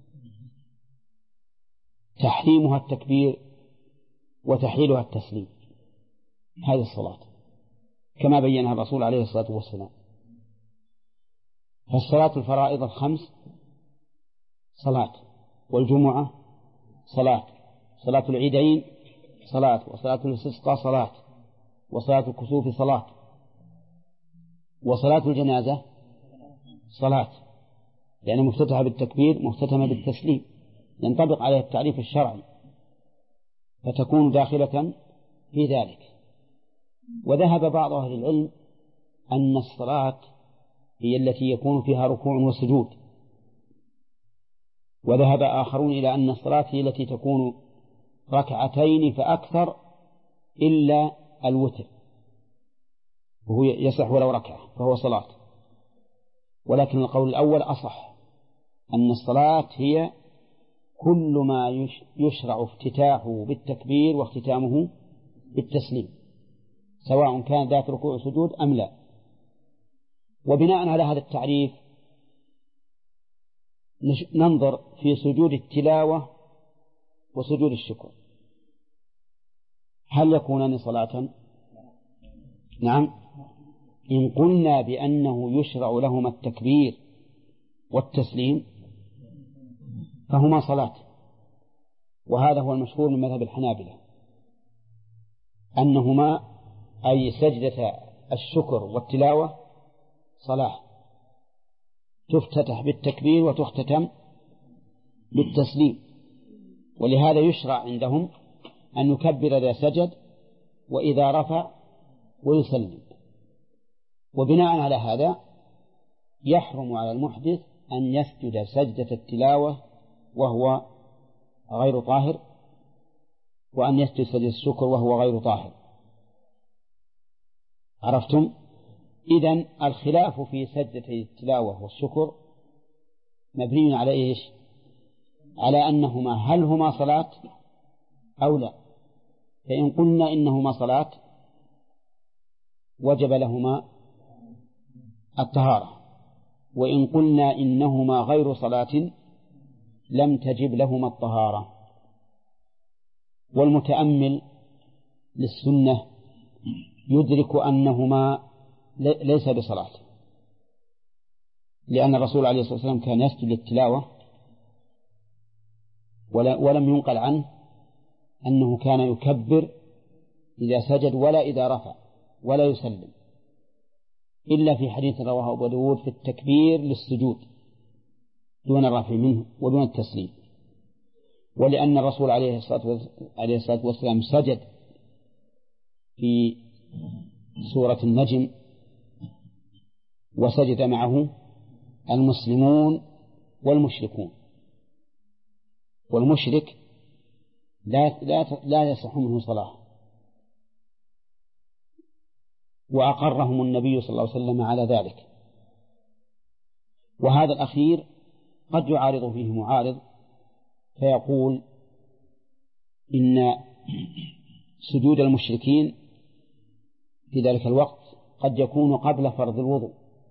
تحريمها التكبير وتحليلها التسليم، هذه الصلاة كما بينها الرسول عليه الصلاة والسلام. فالصلاة الفرائض الخمس صلاة، والجمعة صلاة، صلاة العيدين صلاة، وصلاة الاستسقاء صلاة، وصلاة الكسوف صلاة، وصلاة الجنازة صلاة، لأنها مفتتحة بالتكبير مختتمة بالتسليم، ينطبق عليها التعريف الشرعي. فتكون داخلة في ذلك. وذهب بعض أهل العلم أن الصلاة هي التي يكون فيها ركوع وسجود، وذهب آخرون إلى أن الصلاة هي التي تكون ركعتين فأكثر إلا الوتر، وهو يصح ولو ركعة فهو صلاة. ولكن القول الأول أصح، أن الصلاة هي كل ما يشرع افتتاحه بالتكبير واختتامه بالتسليم، سواء كان ذات ركوع وسجود أم لا. وبناء على هذا التعريف ننظر في سجود التلاوة وسجود الشكر، هل يكونان صلاة؟ نعم، إن قلنا بأنه يشرع لهما التكبير والتسليم فهما صلاة. وهذا هو المشهور من مذهب الحنابلة، أنهما أي سجدة الشكر والتلاوة صلاة تفتتح بالتكبير وتختتم بالتسليم. ولهذا يشرع عندهم أن يكبر إذا سجد وإذا رفع ويسلم. وبناء على هذا يحرم على المحدث أن يسجد سجدة التلاوة وهو غير طاهر، وأن يسجد سجدة الشكر وهو غير طاهر. عرفتم؟ إذن الخلاف في سجدة التلاوة والشكر مبني على إيش؟ على أنهما هل هما صلاة أو لا. فإن قلنا إنهما صلاة وجب لهما الطهارة، وإن قلنا إنهما غير صلاة لم تجب لهما الطهارة. والمتأمل للسنة يدرك أنهما ليس بصلاة، لأن الرسول عليه الصلاة والسلام كان يسجد للتلاوة ولم ينقل عنه أنه كان يكبر إذا سجد ولا إذا رفع ولا يسلم، إلا في حديث رواه أبو داود في التكبير للسجود دون الرفع منه ودون التسليم. ولأن الرسول عليه الصلاة والسلام سجد في سورة النجم وسجد معه المسلمون والمشركون، والمشرك لا يصح منه صلاة، وأقرهم النبي صلى الله عليه وسلم على ذلك. وهذا الأخير قد يعارض فيه معارض فيقول إن سجود المشركين في ذلك الوقت قد يكون قبل فرض الوضوء،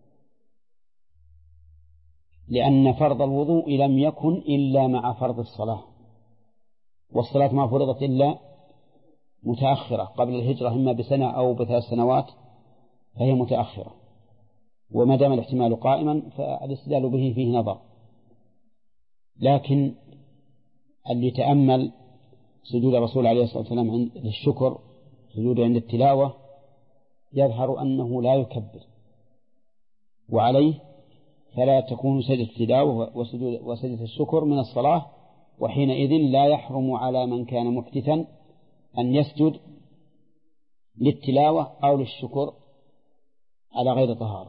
لأن فرض الوضوء لم يكن إلا مع فرض الصلاة، والصلاة ما فرضت إلا متأخرة قبل الهجرة إما بسنة أو بثلاث سنوات فهي متأخرة. وما دام الاحتمال قائما فالاستدلال به فيه نظر. لكن اللي تأمل سجود الرسول عليه الصلاة والسلام عند الشكر سجود عند التلاوة يظهر أنه لا يكبر، وعليه فلا تكون سجدة التلاوة وسجدة الشكر من الصلاة، وحينئذ لا يحرم على من كان محدثا أن يسجد للتلاوة أو للشكر على غير طهارة.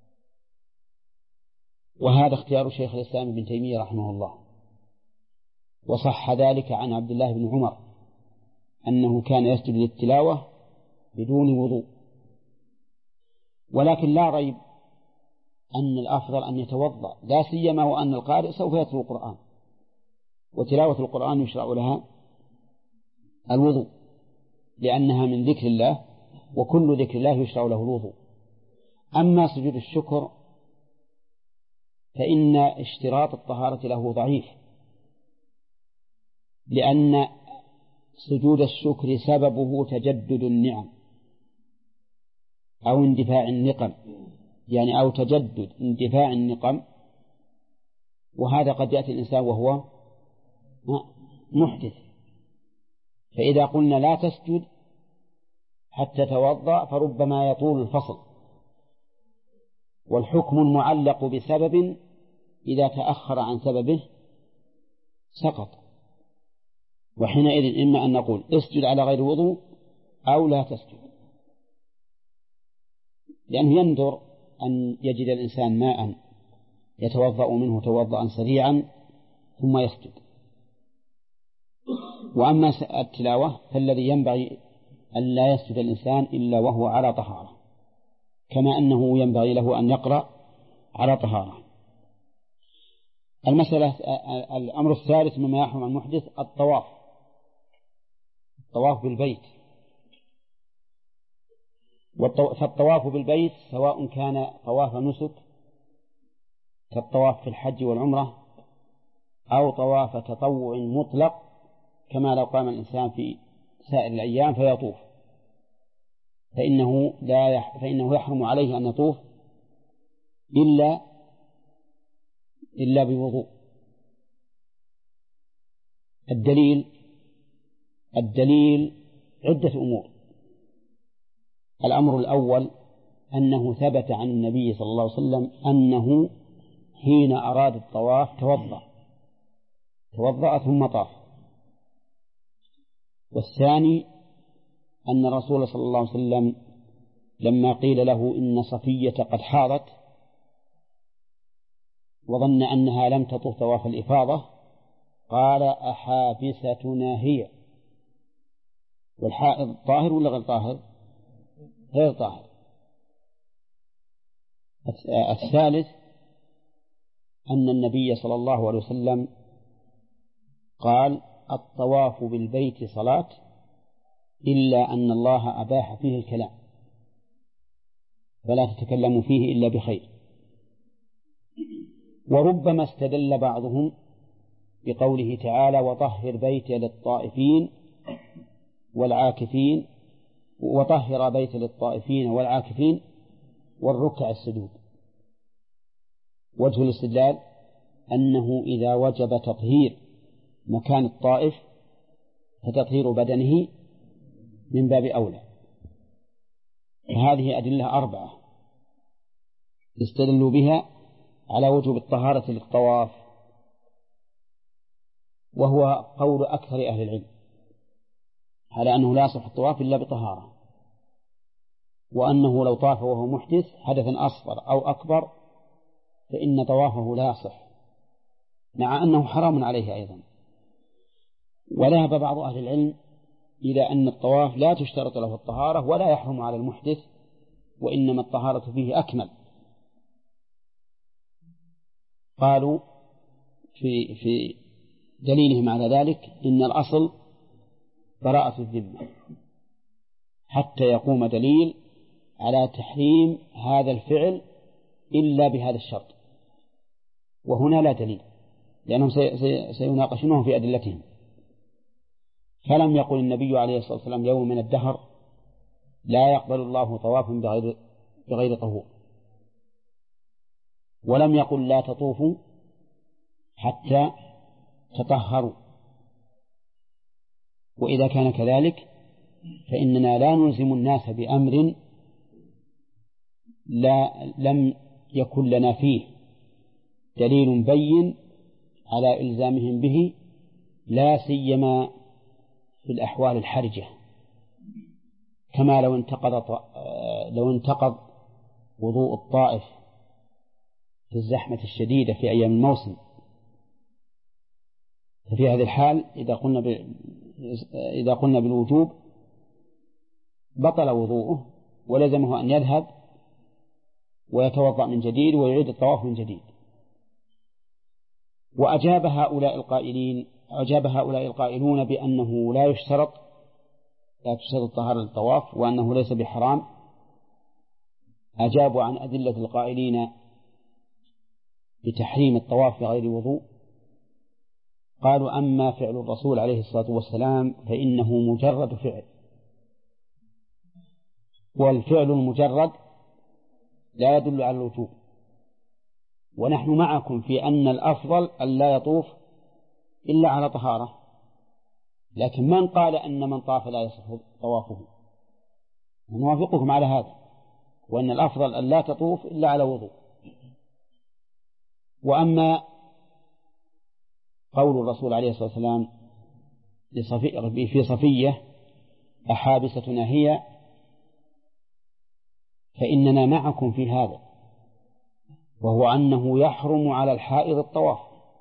وهذا اختيار شيخ الإسلام ابن تيمية رحمه الله. وصح ذلك عن عبد الله بن عمر أنه كان يسجد للتلاوة بدون وضوء. ولكن لا ريب أن الأفضل أن يتوضأ، لا سيما وأن القارئ سوف يتلو القرآن، وتلاوة القرآن يشرع لها الوضوء لأنها من ذكر الله، وكل ذكر الله يشرع له الوضوء. أما سجود الشكر فإن اشتراط الطهارة له ضعيف، لأن سجود الشكر سببه تجدد النعم أو اندفاع النقم، يعني أو تجدد اندفاع النقم، وهذا قد يأتي الإنسان وهو محدث. فإذا قلنا لا تسجد حتى توضأ فربما يطول الفصل، والحكم المعلق بسبب إذا تأخر عن سببه سقط. وحينئذ إما أن نقول اسجد على غير وضوء أو لا تسجد، لأنه يندر أن يجد الإنسان ماء يتوضأ منه توضأ سريعا ثم يسجد. وأما التلاوة فالذي ينبغي أن لا يسجد الإنسان إلا وهو على طهارة، كما أنه ينبغي له أن يقرأ على طهارة. الأمر الثالث مما يحرم المحدث الطواف بالبيت. فالطواف بالبيت سواء كان طواف نسك كالطواف في الحج والعمرة أو طواف تطوع مطلق كما لو قام الإنسان في سائر الأيام فيطوف، فإنه يحرم عليه أن يطوف إلا بوضوء. الدليل عدة أمور. الأمر الأول أنه ثبت عن النبي صلى الله عليه وسلم أنه حين أراد الطواف توضأ ثم طاف. والثاني أن الرسول صلى الله عليه وسلم لما قيل له إن صفية قد حاضت وظن أنها لم تطوف طواف الإفاضة قال أحابستنا هي؟ والحائض طاهر ولا غير طاهر؟ غير طاهر. الثالث أن النبي صلى الله عليه وسلم قال الطواف بالبيت صلاة إلا أن الله أباح فيه الكلام فلا تتكلموا فيه إلا بخير. وربما استدل بعضهم بقوله تعالى وطهر بيتي للطائفين والعاكفين وطهر بيت للطائفين والعاكفين والركع السجود. وجه الاستدلال أنه إذا وجب تطهير مكان الطائف فتطهير بدنه من باب أولى. هذه أدلة 4 استدلوا بها على وجوب الطهارة للطواف، وهو قول أكثر أهل العلم على أنه لا يصح الطواف إلا بطهارة، وأنه لو طاف وهو محدث حدثا أصغر أو أكبر فإن طوافه لا يصح، مع أنه حرام عليه أيضا. وذهب بعض أهل العلم إلى أن الطواف لا تشترط له الطهارة ولا يحرم على المحدث، وإنما الطهارة فيه أكمل. قالوا في دليلهم على ذلك إن الأصل براءة الذمة حتى يقوم دليل على تحريم هذا الفعل إلا بهذا الشرط، وهنا لا دليل لأنهم سيناقشونه في أدلتهم. فلم يقل النبي عليه الصلاة والسلام يوم من الدهر لا يقبل الله طوافا بغير طهور، ولم يقل لا تطوفوا حتى تطهروا. وإذا كان كذلك فإننا لا نلزم الناس بأمر لم يكن لنا فيه دليل بين على إلزامهم به، لا سيما في الأحوال الحرجة، كما لو انتقض وضوء الطائف في الزحمة الشديدة في أيام الموسم، ففي هذه الحال إذا قلنا بالوجوب بطل وضوءه ولزمه أن يذهب ويتوضأ من جديد ويعيد الطواف من جديد. وأجاب هؤلاء القائلون بأنه لا تشترط الطهارة للطواف وأنه ليس بحرام، أجابوا عن أدلة القائلين بتحريم الطواف بغير وضوء. قالوا أما فعل الرسول عليه الصلاة والسلام فإنه مجرد فعل، والفعل المجرد لا يدل على الوجوب، ونحن معكم في أن الأفضل أن لا يطوف إلا على طهارة، لكن من قال أن من طاف لا يصح طوافه؟ نوافقكم على هذا، وأن الأفضل أن لا تطوف إلا على وضوء. وأما قول الرسول عليه الصلاة والسلام في صفية أحابستنا هي فإننا معكم في هذا، وهو أنه يحرم على الحائض الطواف،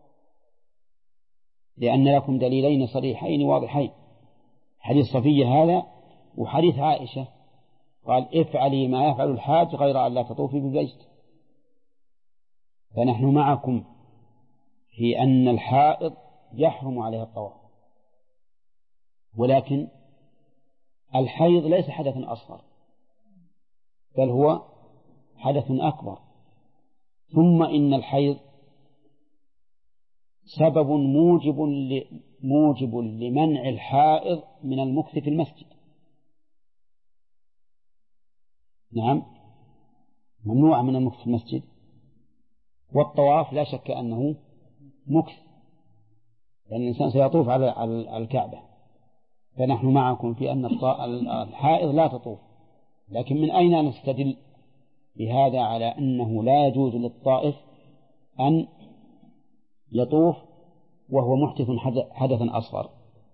لأن لكم دليلين صريحين واضحين، حديث صفية هذا وحديث عائشة قال افعلي ما يفعل الحاج غير أن لا تطوفي بالبيت. فنحن معكم في أن الحائض يحرم عليها الطواف، ولكن الحيض ليس حدثا أصغر بل هو حدث أكبر. ثم إن الحيض سبب موجب لمنع الحائض من المكث في المسجد. نعم، ممنوع من المكث في المسجد، والطواف لا شك أنه مكث، لأن الإنسان سيطوف على الكعبة. فنحن معكم في أن الحائض لا تطوف، لكن من أين نستدل بهذا على أنه لا يجوز للطائف أن يطوف وهو محدث حدثا أصغر؟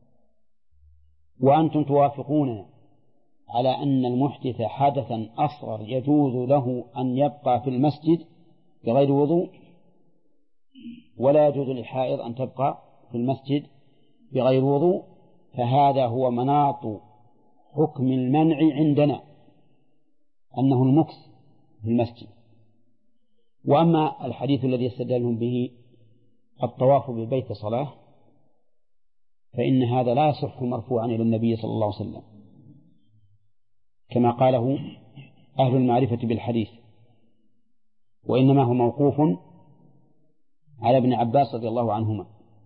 وأنتم توافقوننا على أن المحدث حدثا أصغر يجوز له أن يبقى في المسجد بغير وضوء، ولا يجوز للحائض أن تبقى في المسجد بغير وضوء، فهذا هو مناط حكم المنع عندنا، أنه المكث في المسجد. وأما الحديث الذي يستدلون به الطواف بالبيت صلاة، فإن هذا لا يصح مرفوعا إلى النبي صلى الله عليه وسلم كما قاله أهل المعرفة بالحديث، وإنما هو موقوف على ابن عباس رضي الله عنهما،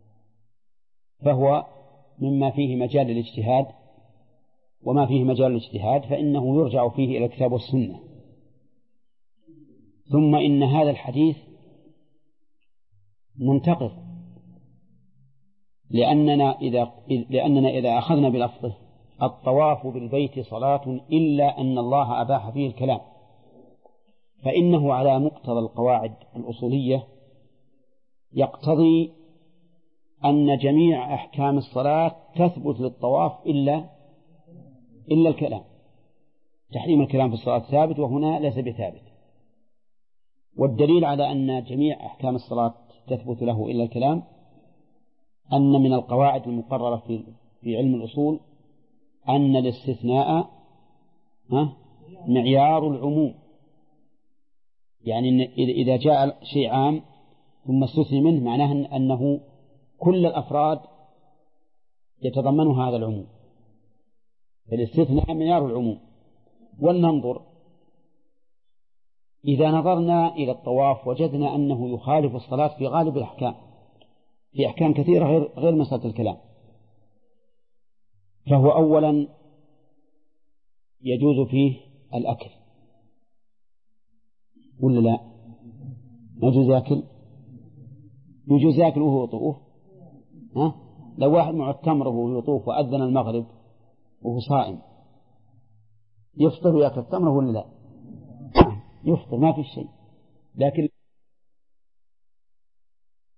فهو مما فيه مجال للاجتهاد، وما فيه مجال للاجتهاد فإنه يرجع فيه إلى الكتاب والسنة. ثم إن هذا الحديث منتقض، لأننا إذا أخذنا بلفظه الطواف بالبيت صلاة إلا أن الله أباح فيه الكلام، فإنه على مقتضى القواعد الأصولية يقتضي أن جميع أحكام الصلاة تثبت للطواف إلا الكلام. تحريم الكلام في الصلاة ثابت، وهنا ليس بثابت. والدليل على أن جميع أحكام الصلاة تثبت له إلا الكلام أن من القواعد المقررة في علم الأصول أن الاستثناء معيار العموم، يعني إذا جاء شيء عام ثم استثني منه معناه أنه كل الأفراد يتضمن هذا العموم، فالاستثناء معيار العموم. ولننظر، إذا نظرنا إلى الطواف وجدنا أنه يخالف الصلاة في غالب الأحكام، في أحكام كثيرة غير مسألة الكلام، فهو أولا يجوز فيه الأكل ولا لا؟ يجوز يأكل؟ يجوز يأكل وهو يطوف؟ لو واحد مع التمر وهو يطوف وأذن المغرب وهو صائم يفطر ويأكل التمر ولا لا؟ يفطر، ما في شيء. لكن